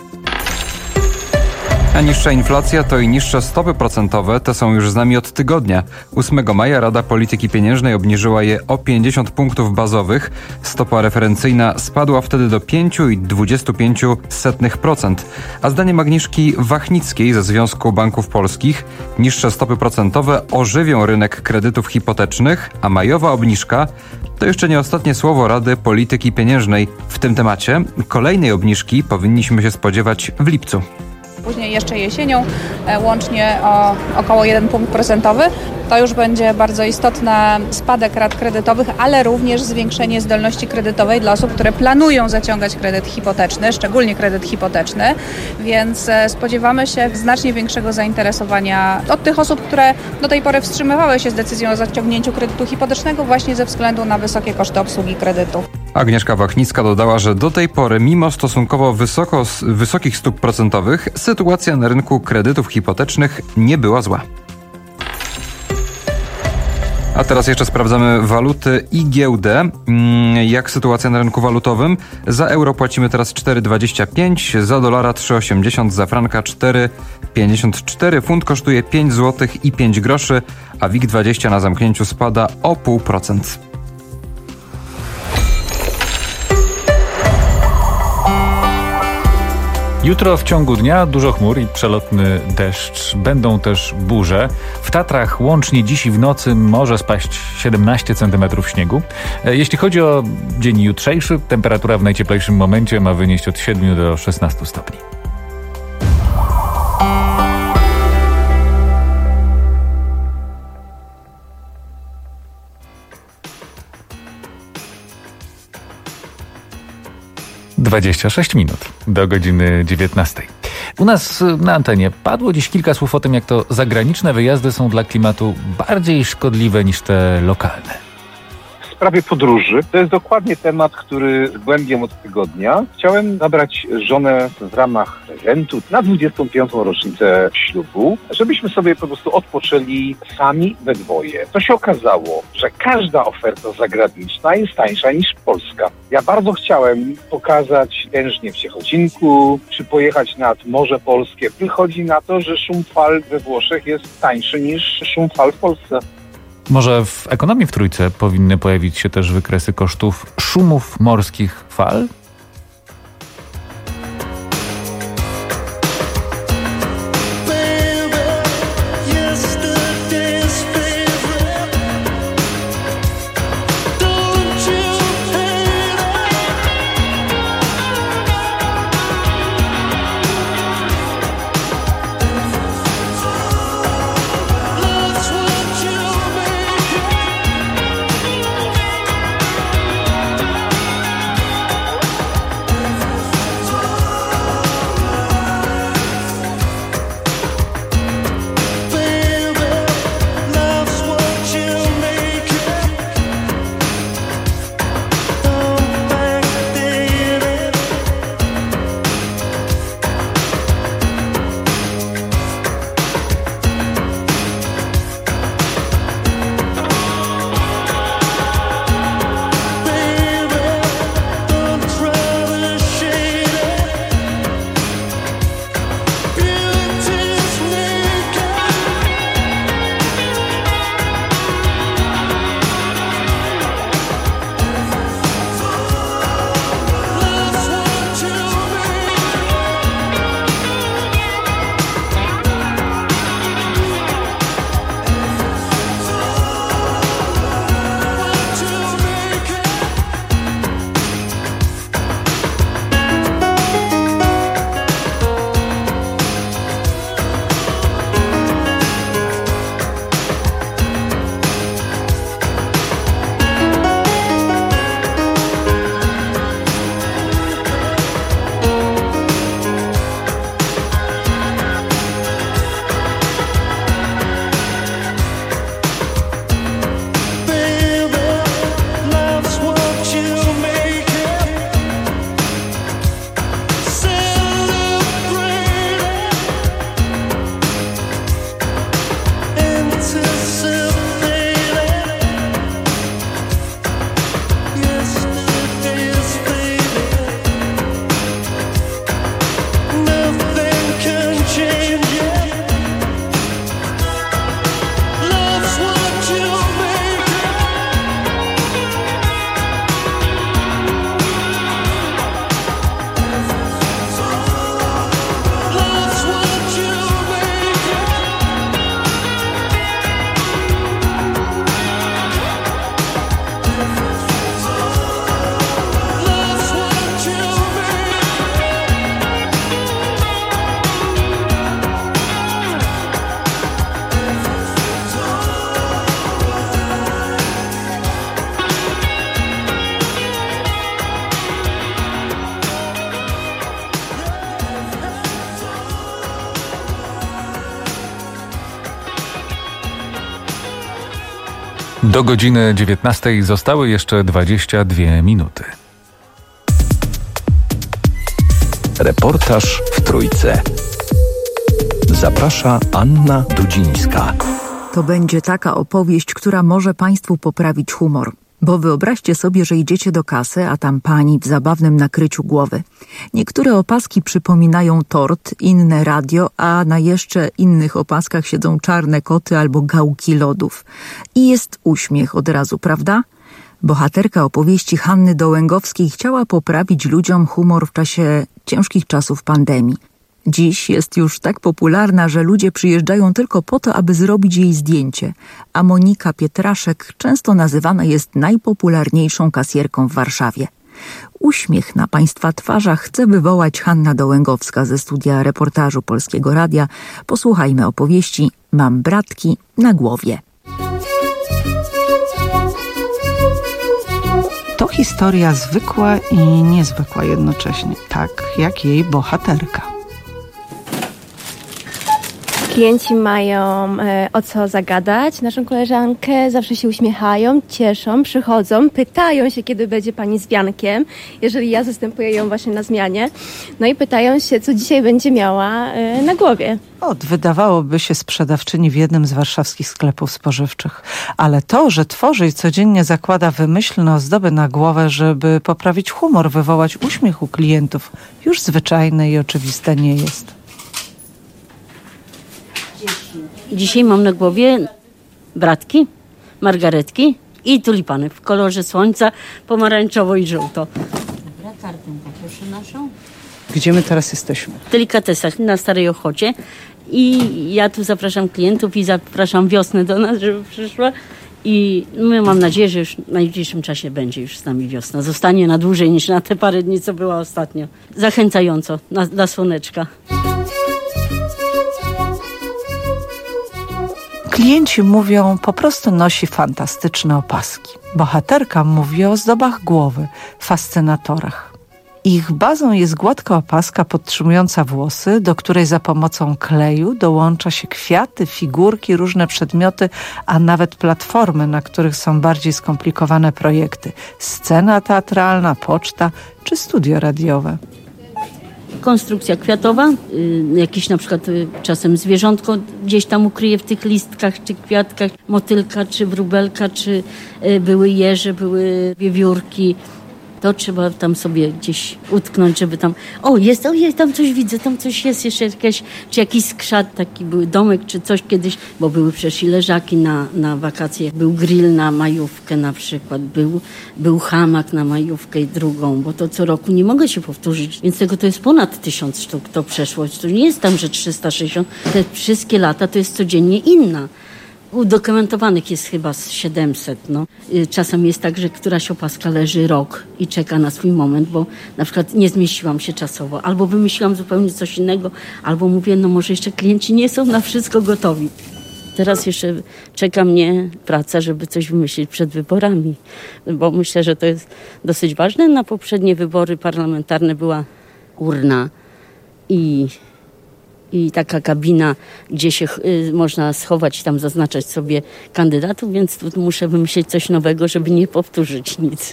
A niższa inflacja to i niższe stopy procentowe, te są już z nami od tygodnia. ósmego maja Rada Polityki Pieniężnej obniżyła je o pięćdziesiąt punktów bazowych. Stopa referencyjna spadła wtedy do pięć przecinek dwadzieścia pięć procent. A zdaniem Agnieszki Wachnickiej ze Związku Banków Polskich niższe stopy procentowe ożywią rynek kredytów hipotecznych, a majowa obniżka to jeszcze nie ostatnie słowo Rady Polityki Pieniężnej w tym temacie. Kolejnej obniżki powinniśmy się spodziewać w lipcu. Później jeszcze jesienią łącznie o około jeden punkt procentowy. To już będzie bardzo istotny spadek rat kredytowych, ale również zwiększenie zdolności kredytowej dla osób, które planują zaciągać kredyt hipoteczny, szczególnie kredyt hipoteczny, więc spodziewamy się znacznie większego zainteresowania od tych osób, które do tej pory wstrzymywały się z decyzją o zaciągnięciu kredytu hipotecznego właśnie ze względu na wysokie koszty obsługi kredytu. Agnieszka Wachnicka dodała, że do tej pory, mimo stosunkowo wysoko, wysokich stóp procentowych, sytuacja na rynku kredytów hipotecznych nie była zła. A teraz jeszcze sprawdzamy waluty i giełdę. Jak sytuacja na rynku walutowym? Za euro płacimy teraz cztery dwadzieścia pięć, za dolara trzy osiemdziesiąt, za franka cztery pięćdziesiąt cztery, funt kosztuje pięć złotych i pięć groszy, a WIG dwadzieścia na zamknięciu spada o zero przecinek pięć procent. Jutro w ciągu dnia dużo chmur i przelotny deszcz. Będą też burze. W Tatrach łącznie dziś i w nocy może spaść siedemnaście centymetrów śniegu. Jeśli chodzi o dzień jutrzejszy, temperatura w najcieplejszym momencie ma wynieść od siedmiu do szesnastu stopni. dwadzieścia sześć minut do godziny dziewiętnastej. U nas na antenie padło dziś kilka słów o tym, jak to zagraniczne wyjazdy są dla klimatu bardziej szkodliwe niż te lokalne. W sprawie podróży. To jest dokładnie temat, który zgłębiam od tygodnia. Chciałem nabrać żonę w ramach prezentu na dwudziestą piątą rocznicę ślubu, żebyśmy sobie po prostu odpoczęli sami we dwoje. To się okazało, że każda oferta zagraniczna jest tańsza niż polska. Ja bardzo chciałem pokazać tężnie w Ciechocinku, czy pojechać nad Morze Polskie. Wychodzi na to, że szum fal we Włoszech jest tańszy niż szum fal w Polsce. Może w ekonomii w Trójce powinny pojawić się też wykresy kosztów szumów morskich fal? Do godziny dziewiętnastej zostały jeszcze dwadzieścia dwie minuty. Reportaż w Trójce. Zaprasza Anna Dudzińska. To będzie taka opowieść, która może Państwu poprawić humor. Bo wyobraźcie sobie, że idziecie do kasy, a tam pani w zabawnym nakryciu głowy. Niektóre opaski przypominają tort, inne radio, a na jeszcze innych opaskach siedzą czarne koty albo gałki lodów. I jest uśmiech od razu, prawda? Bohaterka opowieści Hanny Dołęgowskiej chciała poprawić ludziom humor w czasie ciężkich czasów pandemii. Dziś jest już tak popularna, że ludzie przyjeżdżają tylko po to, aby zrobić jej zdjęcie, a Monika Pietraszek często nazywana jest najpopularniejszą kasjerką w Warszawie. Uśmiech na Państwa twarzach chce wywołać Hanna Dołęgowska ze studia reportażu Polskiego Radia. Posłuchajmy opowieści Mam bratki na głowie. To historia zwykła i niezwykła jednocześnie, tak jak jej bohaterka. Klienci mają e, o co zagadać naszą koleżankę, zawsze się uśmiechają, cieszą, przychodzą, pytają się, kiedy będzie pani z wiankiem, jeżeli ja zastępuję ją właśnie na zmianie. No i pytają się, co dzisiaj będzie miała e, na głowie. Od wydawałoby się sprzedawczyni w jednym z warszawskich sklepów spożywczych. Ale to, że tworzy i codziennie zakłada wymyślne ozdoby na głowę, żeby poprawić humor, wywołać uśmiech u klientów, już zwyczajne i oczywiste nie jest. Dzisiaj mam na głowie bratki, margaretki i tulipany w kolorze słońca, pomarańczowo i żółto. Dobra, kartę poproszę naszą. Gdzie my teraz jesteśmy? W delikatesach na Starej Ochocie i ja tu zapraszam klientów i zapraszam wiosnę do nas, żeby przyszła. I my mam nadzieję, że już w najbliższym czasie będzie już z nami wiosna. Zostanie na dłużej niż na te parę dni, co była ostatnio. Zachęcająco na, dla słoneczka. Klienci mówią, po prostu nosi fantastyczne opaski. Bohaterka mówi o ozdobach głowy, fascynatorach. Ich bazą jest gładka opaska podtrzymująca włosy, do której za pomocą kleju dołącza się kwiaty, figurki, różne przedmioty, a nawet platformy, na których są bardziej skomplikowane projekty. Scena teatralna, poczta czy studio radiowe. Konstrukcja kwiatowa, y, jakieś na przykład y, czasem zwierzątko gdzieś tam ukryje w tych listkach czy kwiatkach, motylka czy wróbelka, czy y, były jeże, były wiewiórki. To trzeba tam sobie gdzieś utknąć, żeby tam... O, jest, o, jest, tam coś widzę, tam coś jest jeszcze jakieś, czy jakiś skrzat, taki był domek, czy coś kiedyś, bo były przecież i leżaki na, na wakacje. Był grill na majówkę na przykład, był, był hamak na majówkę i drugą, bo to co roku nie mogę się powtórzyć, więc tego to jest ponad tysiąc sztuk, to przeszło. To nie jest tam, że trzysta sześćdziesiąt, te wszystkie lata to jest codziennie inna. Udokumentowanych jest chyba z siedemset. No. Czasem jest tak, że któraś opaska leży rok i czeka na swój moment, bo na przykład nie zmieściłam się czasowo, albo wymyśliłam zupełnie coś innego, albo mówię, no może jeszcze klienci nie są na wszystko gotowi. Teraz jeszcze czeka mnie praca, żeby coś wymyślić przed wyborami, bo myślę, że to jest dosyć ważne. Na poprzednie wybory parlamentarne była urna i... i taka kabina, gdzie się y, można schować i tam zaznaczać sobie kandydatów, więc tu muszę wymyślić coś nowego, żeby nie powtórzyć nic.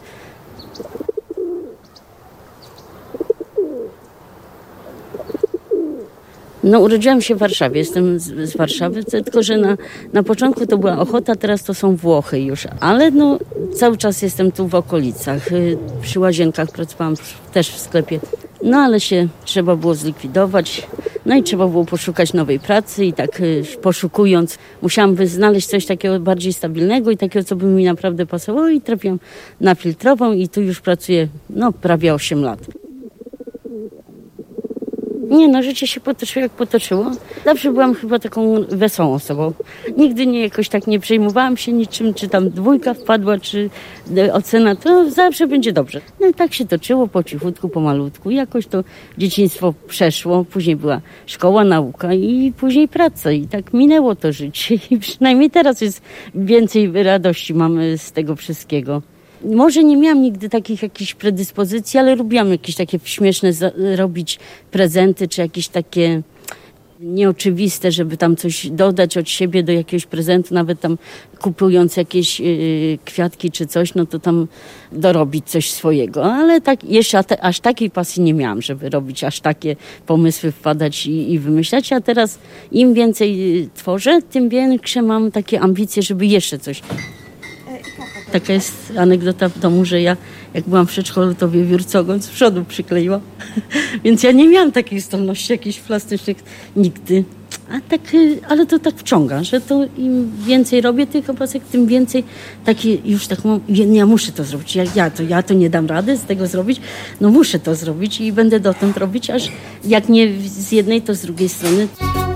No, urodziłam się w Warszawie, jestem z, z Warszawy, tylko że na, na początku to była Ochota, teraz to są Włochy już, ale no cały czas jestem tu w okolicach. Y, przy Łazienkach pracowałam też w sklepie, no ale się trzeba było zlikwidować. No i trzeba było poszukać nowej pracy i tak y, poszukując musiałam by znaleźć coś takiego bardziej stabilnego i takiego, co by mi naprawdę pasowało i trafiłam na filtrową i tu już pracuję no prawie osiem lat. Nie no, życie się potoczyło jak potoczyło. Zawsze byłam chyba taką wesołą osobą. Nigdy nie jakoś tak nie przejmowałam się niczym, czy tam dwójka wpadła, czy ocena, to zawsze będzie dobrze. No i tak się toczyło po cichutku, pomalutku. Jakoś to dzieciństwo przeszło, później była szkoła, nauka i później praca. I tak minęło to życie. I przynajmniej teraz jest więcej radości mamy z tego wszystkiego. Może nie miałam nigdy takich jakichś predyspozycji, ale lubiłam jakieś takie śmieszne za- robić prezenty, czy jakieś takie Nieoczywiste, żeby tam coś dodać od siebie do jakiegoś prezentu, nawet tam kupując jakieś yy, kwiatki czy coś, no to tam dorobić coś swojego. Ale tak jeszcze te, aż takiej pasji nie miałam, żeby robić aż takie pomysły, wpadać i, i wymyślać. A teraz im więcej tworzę, tym większe mam takie ambicje, żeby jeszcze coś. Taka jest anegdota w domu, że ja jak byłam w przedszkolu, to wiewiórce ogon z przodu przykleiłam. Więc ja nie miałam takiej zdolności jakichś plastycznych nigdy. A tak, ale to tak wciąga, że to im więcej robię tych opasek, tym więcej takie już tak mam, ja muszę to zrobić. Ja, ja, to, ja to nie dam rady z tego zrobić, no muszę to zrobić i będę dotąd robić, aż jak nie z jednej, to z drugiej strony.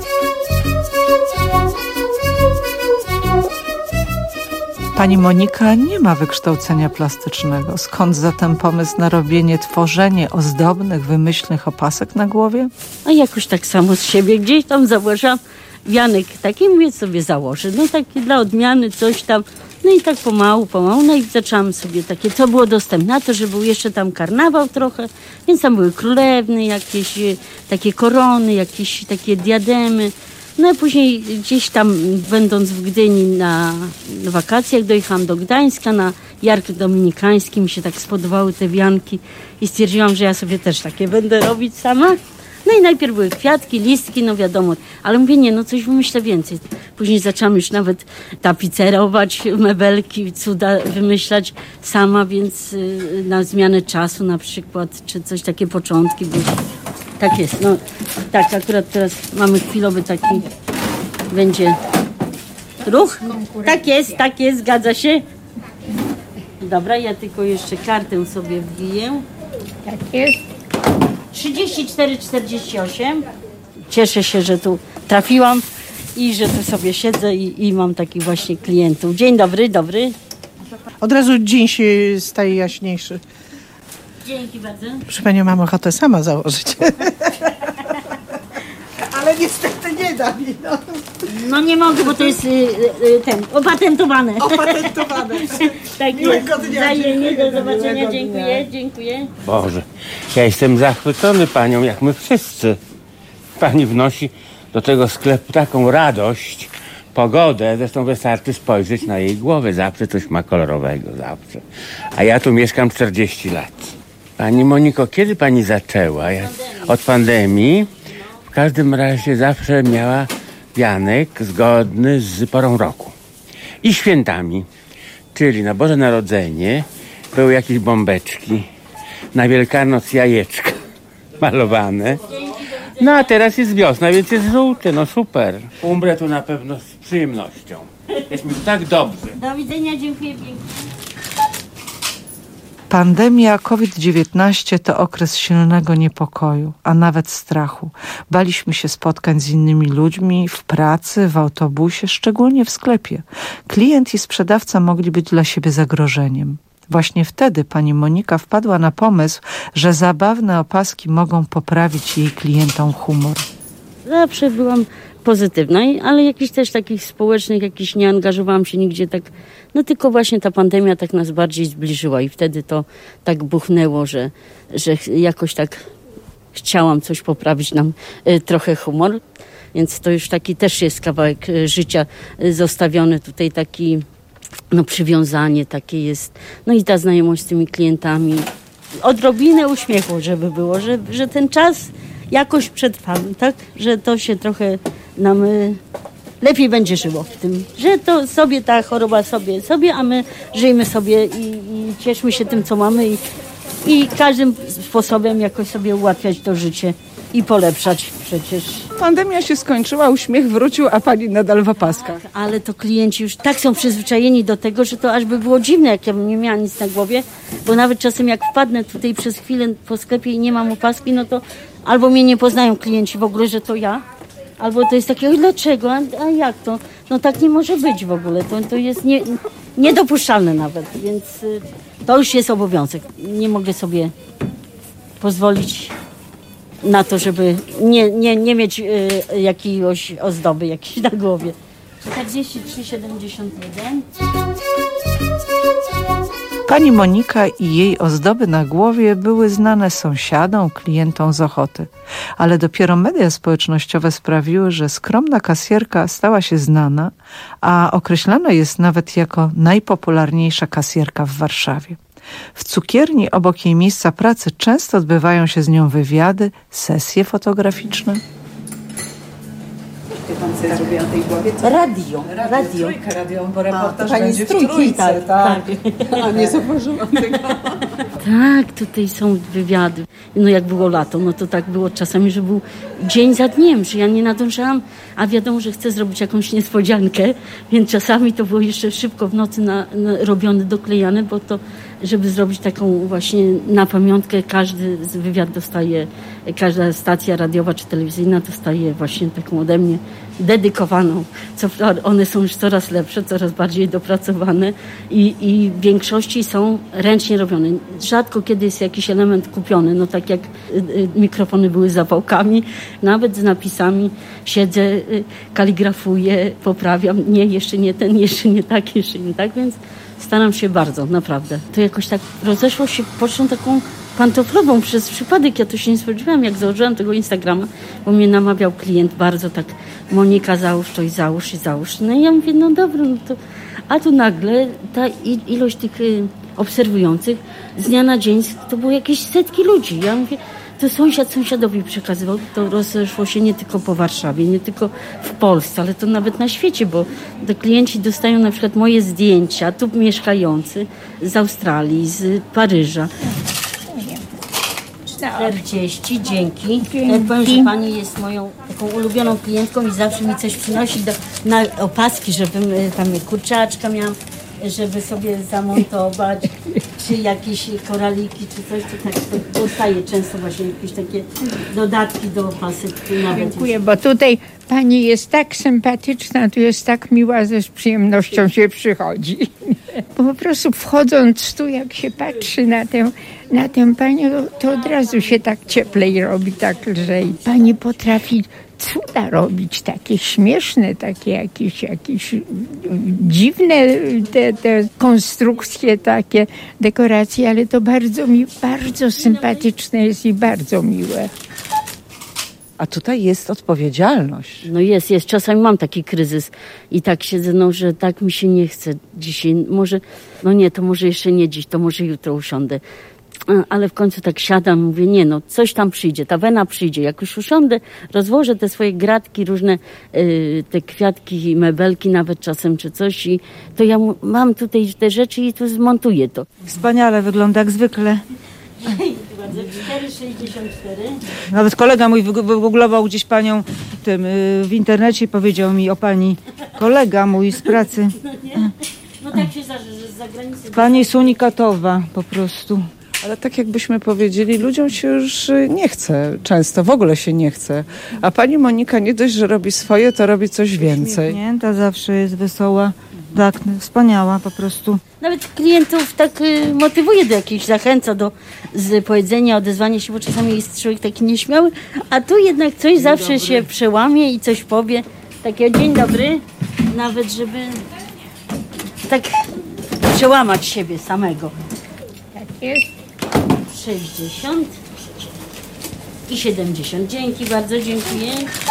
Pani Monika nie ma wykształcenia plastycznego. Skąd zatem pomysł na robienie, tworzenie ozdobnych, wymyślnych opasek na głowie? A jakoś tak samo z siebie gdzieś tam założyłam wianek taki, mówię sobie założę. No taki dla odmiany coś tam. No i tak pomału, pomału. No i zaczęłam sobie takie, co było dostępne. A to, że był jeszcze tam karnawał trochę, więc tam były królewny, jakieś takie korony, jakieś takie diademy. No i później gdzieś tam, będąc w Gdyni na wakacjach, dojechałam do Gdańska, na Jark Dominikański, mi się tak spodobały te wianki i stwierdziłam, że ja sobie też takie będę robić sama. No i najpierw były kwiatki, listki, no wiadomo, ale mówię, nie, no coś wymyślę więcej. Później zaczęłam już nawet tapicerować, mebelki, cuda wymyślać sama, więc na zmianę czasu na przykład, czy coś, takie początki były. Tak jest, no tak, akurat teraz mamy chwilowy taki, będzie ruch. Tak jest, tak jest, zgadza się. Dobra, ja tylko jeszcze kartę sobie wbiję. Tak jest. trzydzieści cztery czterdzieści osiem. Cieszę się, że tu trafiłam i że tu sobie siedzę i, i mam takich właśnie klientów. Dzień dobry, dobry. Od razu dzień się staje jaśniejszy. Dzięki bardzo. Proszę Panią, mam ochotę sama założyć. Ale niestety nie da mi. No, no nie mogę, bo to jest y, y, ten, opatentowane. Opatentowane. Tak Miłego jest. dnia. Wzajemnie, do zobaczenia. Miłego Dziękuję, dnia. dziękuję. Boże, ja jestem zachwycony Panią, jak my wszyscy. Pani wnosi do tego sklepu taką radość, pogodę, zresztą wystarczy spojrzeć na jej głowę, zawsze coś ma kolorowego, zawsze. A ja tu mieszkam czterdzieści lat. Pani Moniko, kiedy Pani zaczęła? Ja, od pandemii. W każdym razie zawsze miała wianek zgodny z porą roku. I świętami, czyli na Boże Narodzenie były jakieś bombeczki, na Wielkanoc jajeczka malowane. No a teraz jest wiosna, więc jest żółte, no super. Umrę tu na pewno z przyjemnością. Jest mi tak dobrze. Do widzenia, dziękuję pięknie. Pandemia COVID dziewiętnaście to okres silnego niepokoju, a nawet strachu. Baliśmy się spotkań z innymi ludźmi w pracy, w autobusie, szczególnie w sklepie. Klient i sprzedawca mogli być dla siebie zagrożeniem. Właśnie wtedy pani Monika wpadła na pomysł, że zabawne opaski mogą poprawić jej klientom humor. Zawsze byłam pozytywna, ale jakichś też takich społecznych, jakichś nie angażowałam się nigdzie tak, no tylko właśnie ta pandemia tak nas bardziej zbliżyła i wtedy to tak buchnęło, że, że jakoś tak chciałam coś poprawić nam y, trochę humor, więc to już taki też jest kawałek y, życia y, zostawiony tutaj, taki no przywiązanie takie jest, no i ta znajomość z tymi klientami, odrobinę uśmiechu, żeby było, że, że ten czas jakoś przetrwamy, tak? Że to się trochę nam y, lepiej będzie żyło w tym, że to sobie ta choroba sobie, sobie, a my żyjmy sobie i, i cieszmy się tym, co mamy i, i każdym sposobem jakoś sobie ułatwiać to życie i polepszać przecież. Pandemia się skończyła, uśmiech wrócił, a pani nadal w opaskach. Tak, ale to klienci już tak są przyzwyczajeni do tego, że to aż by było dziwne, jak ja bym nie miała nic na głowie, bo nawet czasem jak wpadnę tutaj przez chwilę po sklepie i nie mam opaski, no to albo mnie nie poznają klienci w ogóle, że to ja, albo to jest takie, oj, dlaczego, a, a jak to? No tak nie może być w ogóle, to, to jest nie, niedopuszczalne nawet, więc y, to już jest obowiązek. Nie mogę sobie pozwolić na to, żeby nie, nie, nie mieć y, jakiejś ozdoby jakiejś na głowie. czterdzieści trzy siedemdziesiąt jeden Pani Monika i jej ozdoby na głowie były znane sąsiadom, klientom z Ochoty. Ale dopiero media społecznościowe sprawiły, że skromna kasjerka stała się znana, a określana jest nawet jako najpopularniejsza kasjerka w Warszawie. W cukierni obok jej miejsca pracy często odbywają się z nią wywiady, sesje fotograficzne. Pan sobie tak. Zrobiła tej głowie? Co? Radio, radio. radio. Trójka radio, bo reportaż A, będzie w trójki, trójce, tak, tak. tak. A nie zauważyłam tego. Tak, tutaj są wywiady. No jak było lato, no to tak było czasami, że był dzień za dniem, że ja nie nadążałam, a wiadomo, że chcę zrobić jakąś niespodziankę, więc czasami to było jeszcze szybko w nocy na, na, robione, doklejane, bo to, żeby zrobić taką właśnie na pamiątkę, każdy wywiad dostaje, każda stacja radiowa czy telewizyjna dostaje właśnie taką ode mnie dedykowaną. Co, one są już coraz lepsze, coraz bardziej dopracowane i, i w większości są ręcznie robione. Rzadko kiedy jest jakiś element kupiony, no tak jak y, y, mikrofony były zapałkami, nawet z napisami siedzę, y, kaligrafuję, poprawiam, nie, jeszcze nie ten, jeszcze nie tak, jeszcze nie tak, więc staram się bardzo, naprawdę. To jakoś tak rozeszło się pocztą taką pantoflową przez przypadek. Ja to się nie spodziewałam, jak założyłam tego Instagrama, bo mnie namawiał klient bardzo tak, Monika, załóż to i załóż i załóż. No i ja mówię, no dobra, no to... A tu nagle ta ilość tych y, obserwujących z dnia na dzień, to było jakieś setki ludzi. Ja mówię, to sąsiad sąsiadowi przekazywał. To rozeszło się nie tylko po Warszawie, nie tylko w Polsce, ale to nawet na świecie, bo to klienci dostają na przykład moje zdjęcia, tu mieszkający z Australii, z Paryża. czterdzieści, dzięki. dzięki. Ja powiem, że pani jest moją taką ulubioną klientką i zawsze mi coś przynosi do, na opaski, żebym tam kurczaczka miałam, żeby sobie zamontować, czy jakieś koraliki, czy coś, to tak to dostaję często właśnie jakieś takie dodatki do opasek. Dziękuję, już. Bo tutaj pani jest tak sympatyczna, tu jest tak miła, że z przyjemnością się przychodzi. Po prostu wchodząc tu, jak się patrzy na tę, na tę panią, to od razu się tak cieplej robi, tak lżej. Pani potrafi cuda robić, takie śmieszne, takie jakieś, jakieś dziwne te, te konstrukcje, takie dekoracje, ale to bardzo mi, bardzo sympatyczne jest i bardzo miłe. A tutaj jest odpowiedzialność. No jest, jest. Czasami mam taki kryzys i tak siedzę, no, że tak mi się nie chce dzisiaj. Może, no nie, to może jeszcze nie dziś, to może jutro usiądę. Ale w końcu tak siadam, mówię, nie no, coś tam przyjdzie, ta wena przyjdzie. Jak już usiądę, rozłożę te swoje gratki, różne y, te kwiatki, mebelki nawet czasem czy coś i to ja mam tutaj te rzeczy i tu zmontuję to. Wspaniale wygląda jak zwykle. cztery sześćdziesiąt cztery. Nawet kolega mój wygooglował gdzieś panią w, tym, w internecie i powiedział mi o pani, kolega mój z pracy. No, no tak się zdarza, że z zagranicy... Pani jest unikatowa po prostu. Ale tak jakbyśmy powiedzieli, ludziom się już nie chce, często w ogóle się nie chce. A pani Monika nie dość, że robi swoje, to robi coś więcej. Uśmiechnięta, zawsze jest wesoła, tak, wspaniała po prostu. Nawet klientów tak y, motywuje do jakiejś, zachęca do z powiedzenia, odezwania się, bo czasami jest człowiek taki nieśmiały, a tu jednak coś dzień zawsze dobry. Się przełamie i coś powie. Takiego dzień dobry, nawet żeby tak przełamać siebie samego. Tak jest. sześćdziesiąt i siedemdziesiąt. Dzięki, bardzo dziękuję.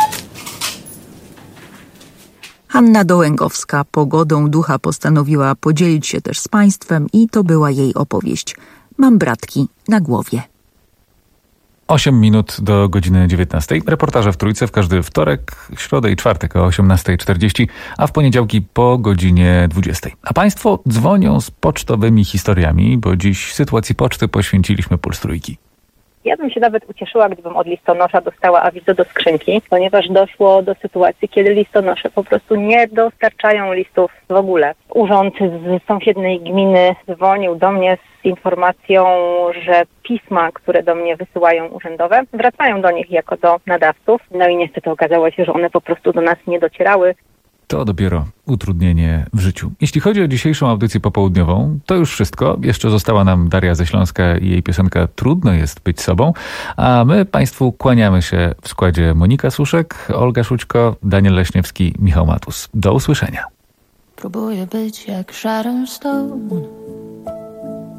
Hanna Dołęgowska pogodą ducha postanowiła podzielić się też z państwem i to była jej opowieść. Mam bratki na głowie. osiem minut do godziny dziewiętnastej. Reportaże w Trójce w każdy wtorek, środę i czwartek o osiemnasta czterdzieści, a w poniedziałki po godzinie dwudziestej. A państwo dzwonią z pocztowymi historiami, bo dziś sytuacji poczty poświęciliśmy Puls Trójki. Ja bym się nawet ucieszyła, gdybym od listonosza dostała awizo do skrzynki, ponieważ doszło do sytuacji, kiedy listonosze po prostu nie dostarczają listów w ogóle. Urząd z sąsiedniej gminy dzwonił do mnie z informacją, że pisma, które do mnie wysyłają urzędowe, wracają do nich jako do nadawców. No i niestety okazało się, że one po prostu do nas nie docierały. To dopiero utrudnienie w życiu. Jeśli chodzi o dzisiejszą audycję popołudniową, to już wszystko. Jeszcze została nam Daria ze Śląska i jej piosenka Trudno jest być sobą, a my Państwu kłaniamy się w składzie Monika Suszek, Olga Szućko, Daniel Leśniewski, Michał Matus. Do usłyszenia. Próbuję być jak Sharon Stone,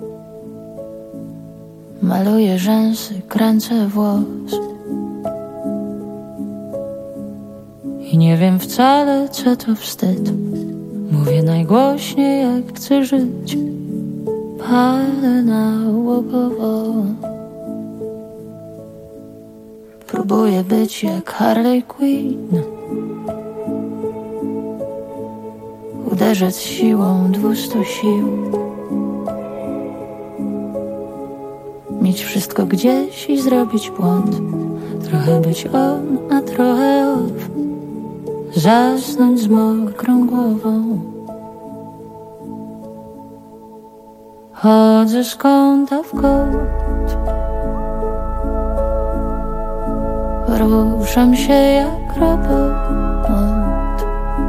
Maluję rzęsy, kręcę włos i nie wiem wcale, co to wstyd. Mówię najgłośniej, jak chcę żyć. Palę nałogowo. Próbuję być jak Harley Quinn, uderzać siłą dwustu sił, mieć wszystko gdzieś i zrobić błąd. Trochę być on, a trochę off. Zasnąć z mokrą głową. Chodzę z kąta w kąt, ruszam się jak robot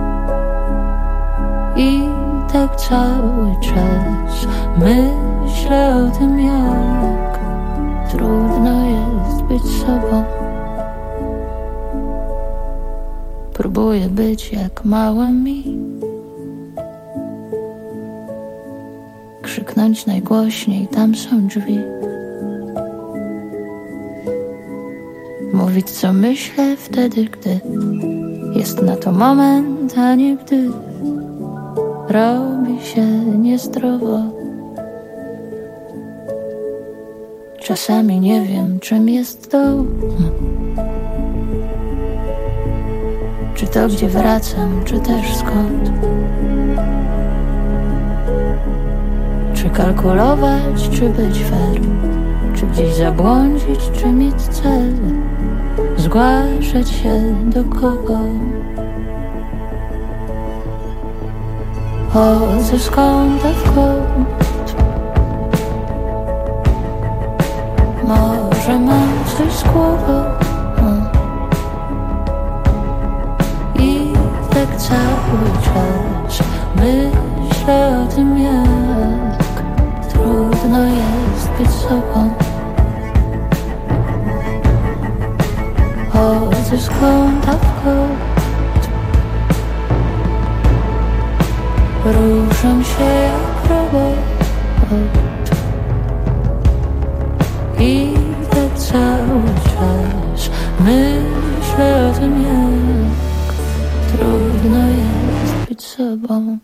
i tak cały czas myślę o tym, jak trudno jest być sobą. Próbuję być jak mała mi, krzyknąć najgłośniej, tam są drzwi. Mówić, co myślę wtedy, gdy jest na to moment, a nie gdy robi się niezdrowo. Czasami nie wiem, czym jest dom. Czy to, gdzie wracam, czy też skąd? Czy kalkulować, czy być fair? Czy gdzieś zabłądzić, czy mieć cel? Zgłaszać się do kogo? Chodzę z kąta w kąt. Może mam coś z głową i tak cały czas myślę o tym, jak trudno jest być sobą. Chodzę z kąta w kąt, ruszam się jak robot i tak cały czas myślę o tym, jak trudno jest być sobą.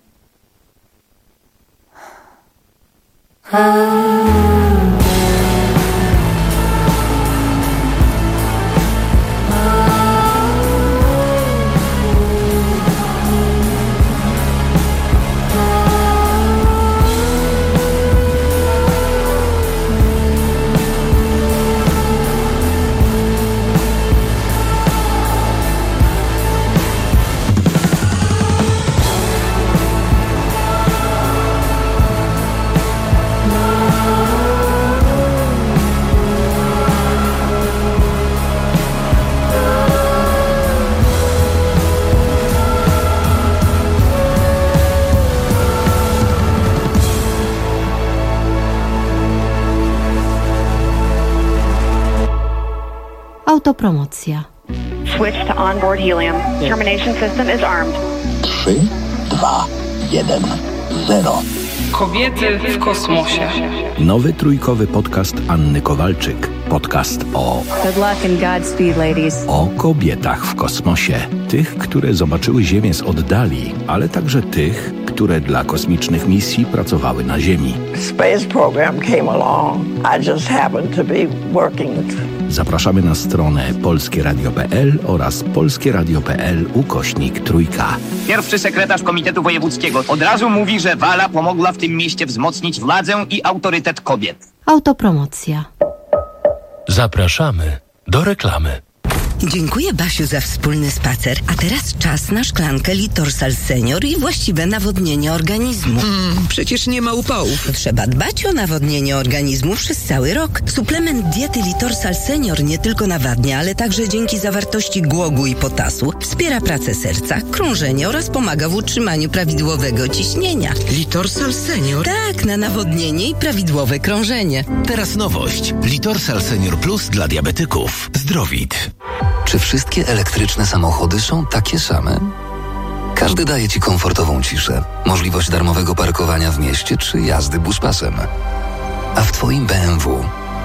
Autopromocja. Switch to onboard helium. Termination system is armed. trzy, dwa, jeden, zero. Kobiety w kosmosie. Nowy trójkowy podcast Anny Kowalczyk. Podcast o... Good luck and Godspeed, ladies. O kobietach w kosmosie. Tych, które zobaczyły Ziemię z oddali, ale także tych, które dla kosmicznych misji pracowały na Ziemi. Space program came along. I just happened to be working. Zapraszamy na stronę polskie radio kropka p l oraz polskie radio kropka p l ukośnik trójka. Pierwszy sekretarz Komitetu Wojewódzkiego od razu mówi, że Wala pomogła w tym mieście wzmocnić władzę i autorytet kobiet. Autopromocja. Zapraszamy do reklamy. Dziękuję, Basiu, za wspólny spacer. A teraz czas na szklankę Litorsal Senior i właściwe nawodnienie organizmu. Mm, przecież nie ma upałów. Trzeba dbać o nawodnienie organizmu przez cały rok. Suplement diety Litorsal Senior nie tylko nawadnia, ale także dzięki zawartości głogu i potasu wspiera pracę serca, krążenie oraz pomaga w utrzymaniu prawidłowego ciśnienia. Litorsal Senior? Tak, na nawodnienie i prawidłowe krążenie. Teraz nowość. Litorsal Senior Plus dla diabetyków. Zdrowit. Czy wszystkie elektryczne samochody są takie same? Każdy daje Ci komfortową ciszę, możliwość darmowego parkowania w mieście czy jazdy buspasem. A w Twoim B M W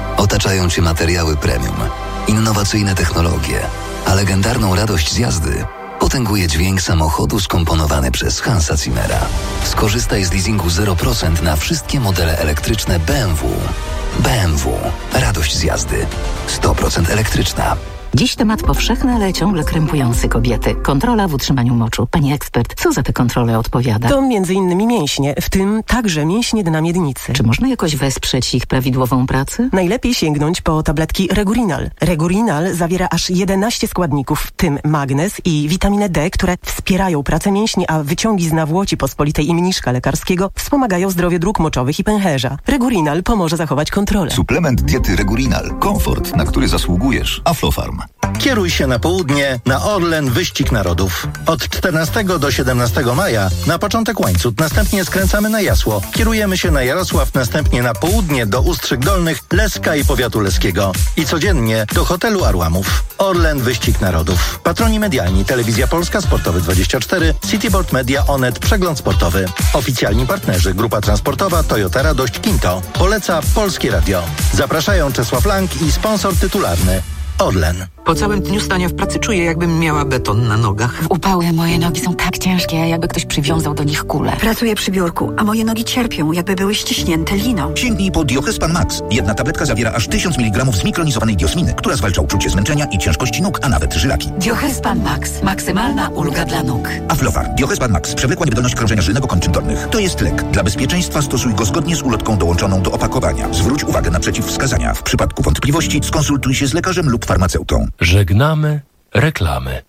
Otaczają Cię materiały premium, innowacyjne technologie, a legendarną radość z jazdy potęguje dźwięk samochodu skomponowany przez Hansa Zimmera. Skorzystaj z leasingu zero procent na wszystkie modele elektryczne B M W. B M W. Radość z jazdy. sto procent elektryczna. Dziś temat powszechny, ale ciągle krępujący kobiety. Kontrola w utrzymaniu moczu. Pani ekspert, co za te kontrole odpowiada? To między innymi mięśnie, w tym także mięśnie dna miednicy. Czy można jakoś wesprzeć ich prawidłową pracę? Najlepiej sięgnąć po tabletki Regurinal. Regurinal zawiera aż jedenaście składników, w tym magnez i witaminę D, które wspierają pracę mięśni, a wyciągi z nawłoci pospolitej i mniszka lekarskiego wspomagają zdrowie dróg moczowych i pęcherza. Regurinal pomoże zachować kontrolę. Suplement diety Regurinal. Komfort, na który zasługujesz. Aflofarm. Kieruj się na południe na Orlen Wyścig Narodów. Od czternastego do siedemnastego maja na początek Łańcut, następnie skręcamy na Jasło. Kierujemy się na Jarosław, następnie na południe do Ustrzyk Dolnych, Leska i powiatu leskiego. I codziennie do hotelu Arłamów. Orlen Wyścig Narodów. Patroni medialni: Telewizja Polska, Sportowy dwadzieścia cztery, Cityboard Media, Onet, Przegląd Sportowy. Oficjalni partnerzy: Grupa Transportowa, Toyota Radość, Kinto. Poleca Polskie Radio. Zapraszają Czesław Lang i sponsor tytularny Orlen. Po całym dniu stania w pracy czuję, jakbym miała beton na nogach. W upały moje nogi są tak ciężkie, jakby ktoś przywiązał do nich kulę. Pracuję przy biurku, a moje nogi cierpią, jakby były ściśnięte liną. Sięgnij po Diohespan Max. Jedna tabletka zawiera aż tysiąc miligramów zmikronizowanej diosminy, która zwalcza uczucie zmęczenia i ciężkości nóg, a nawet żylaki. Diohespan Max. Maksymalna ulga dla nóg. Aflofar. Diohespan Max. Przewlekła niewydolność krążenia żylnego kończyn dolnych. To jest lek. Dla bezpieczeństwa stosuj go zgodnie z ulotką dołączoną do opakowania. Zwróć uwagę na przeciwwskazania. W przypadku wątpliwości skonsultuj się z lekarzem lub farmaceutą. Żegnamy reklamy.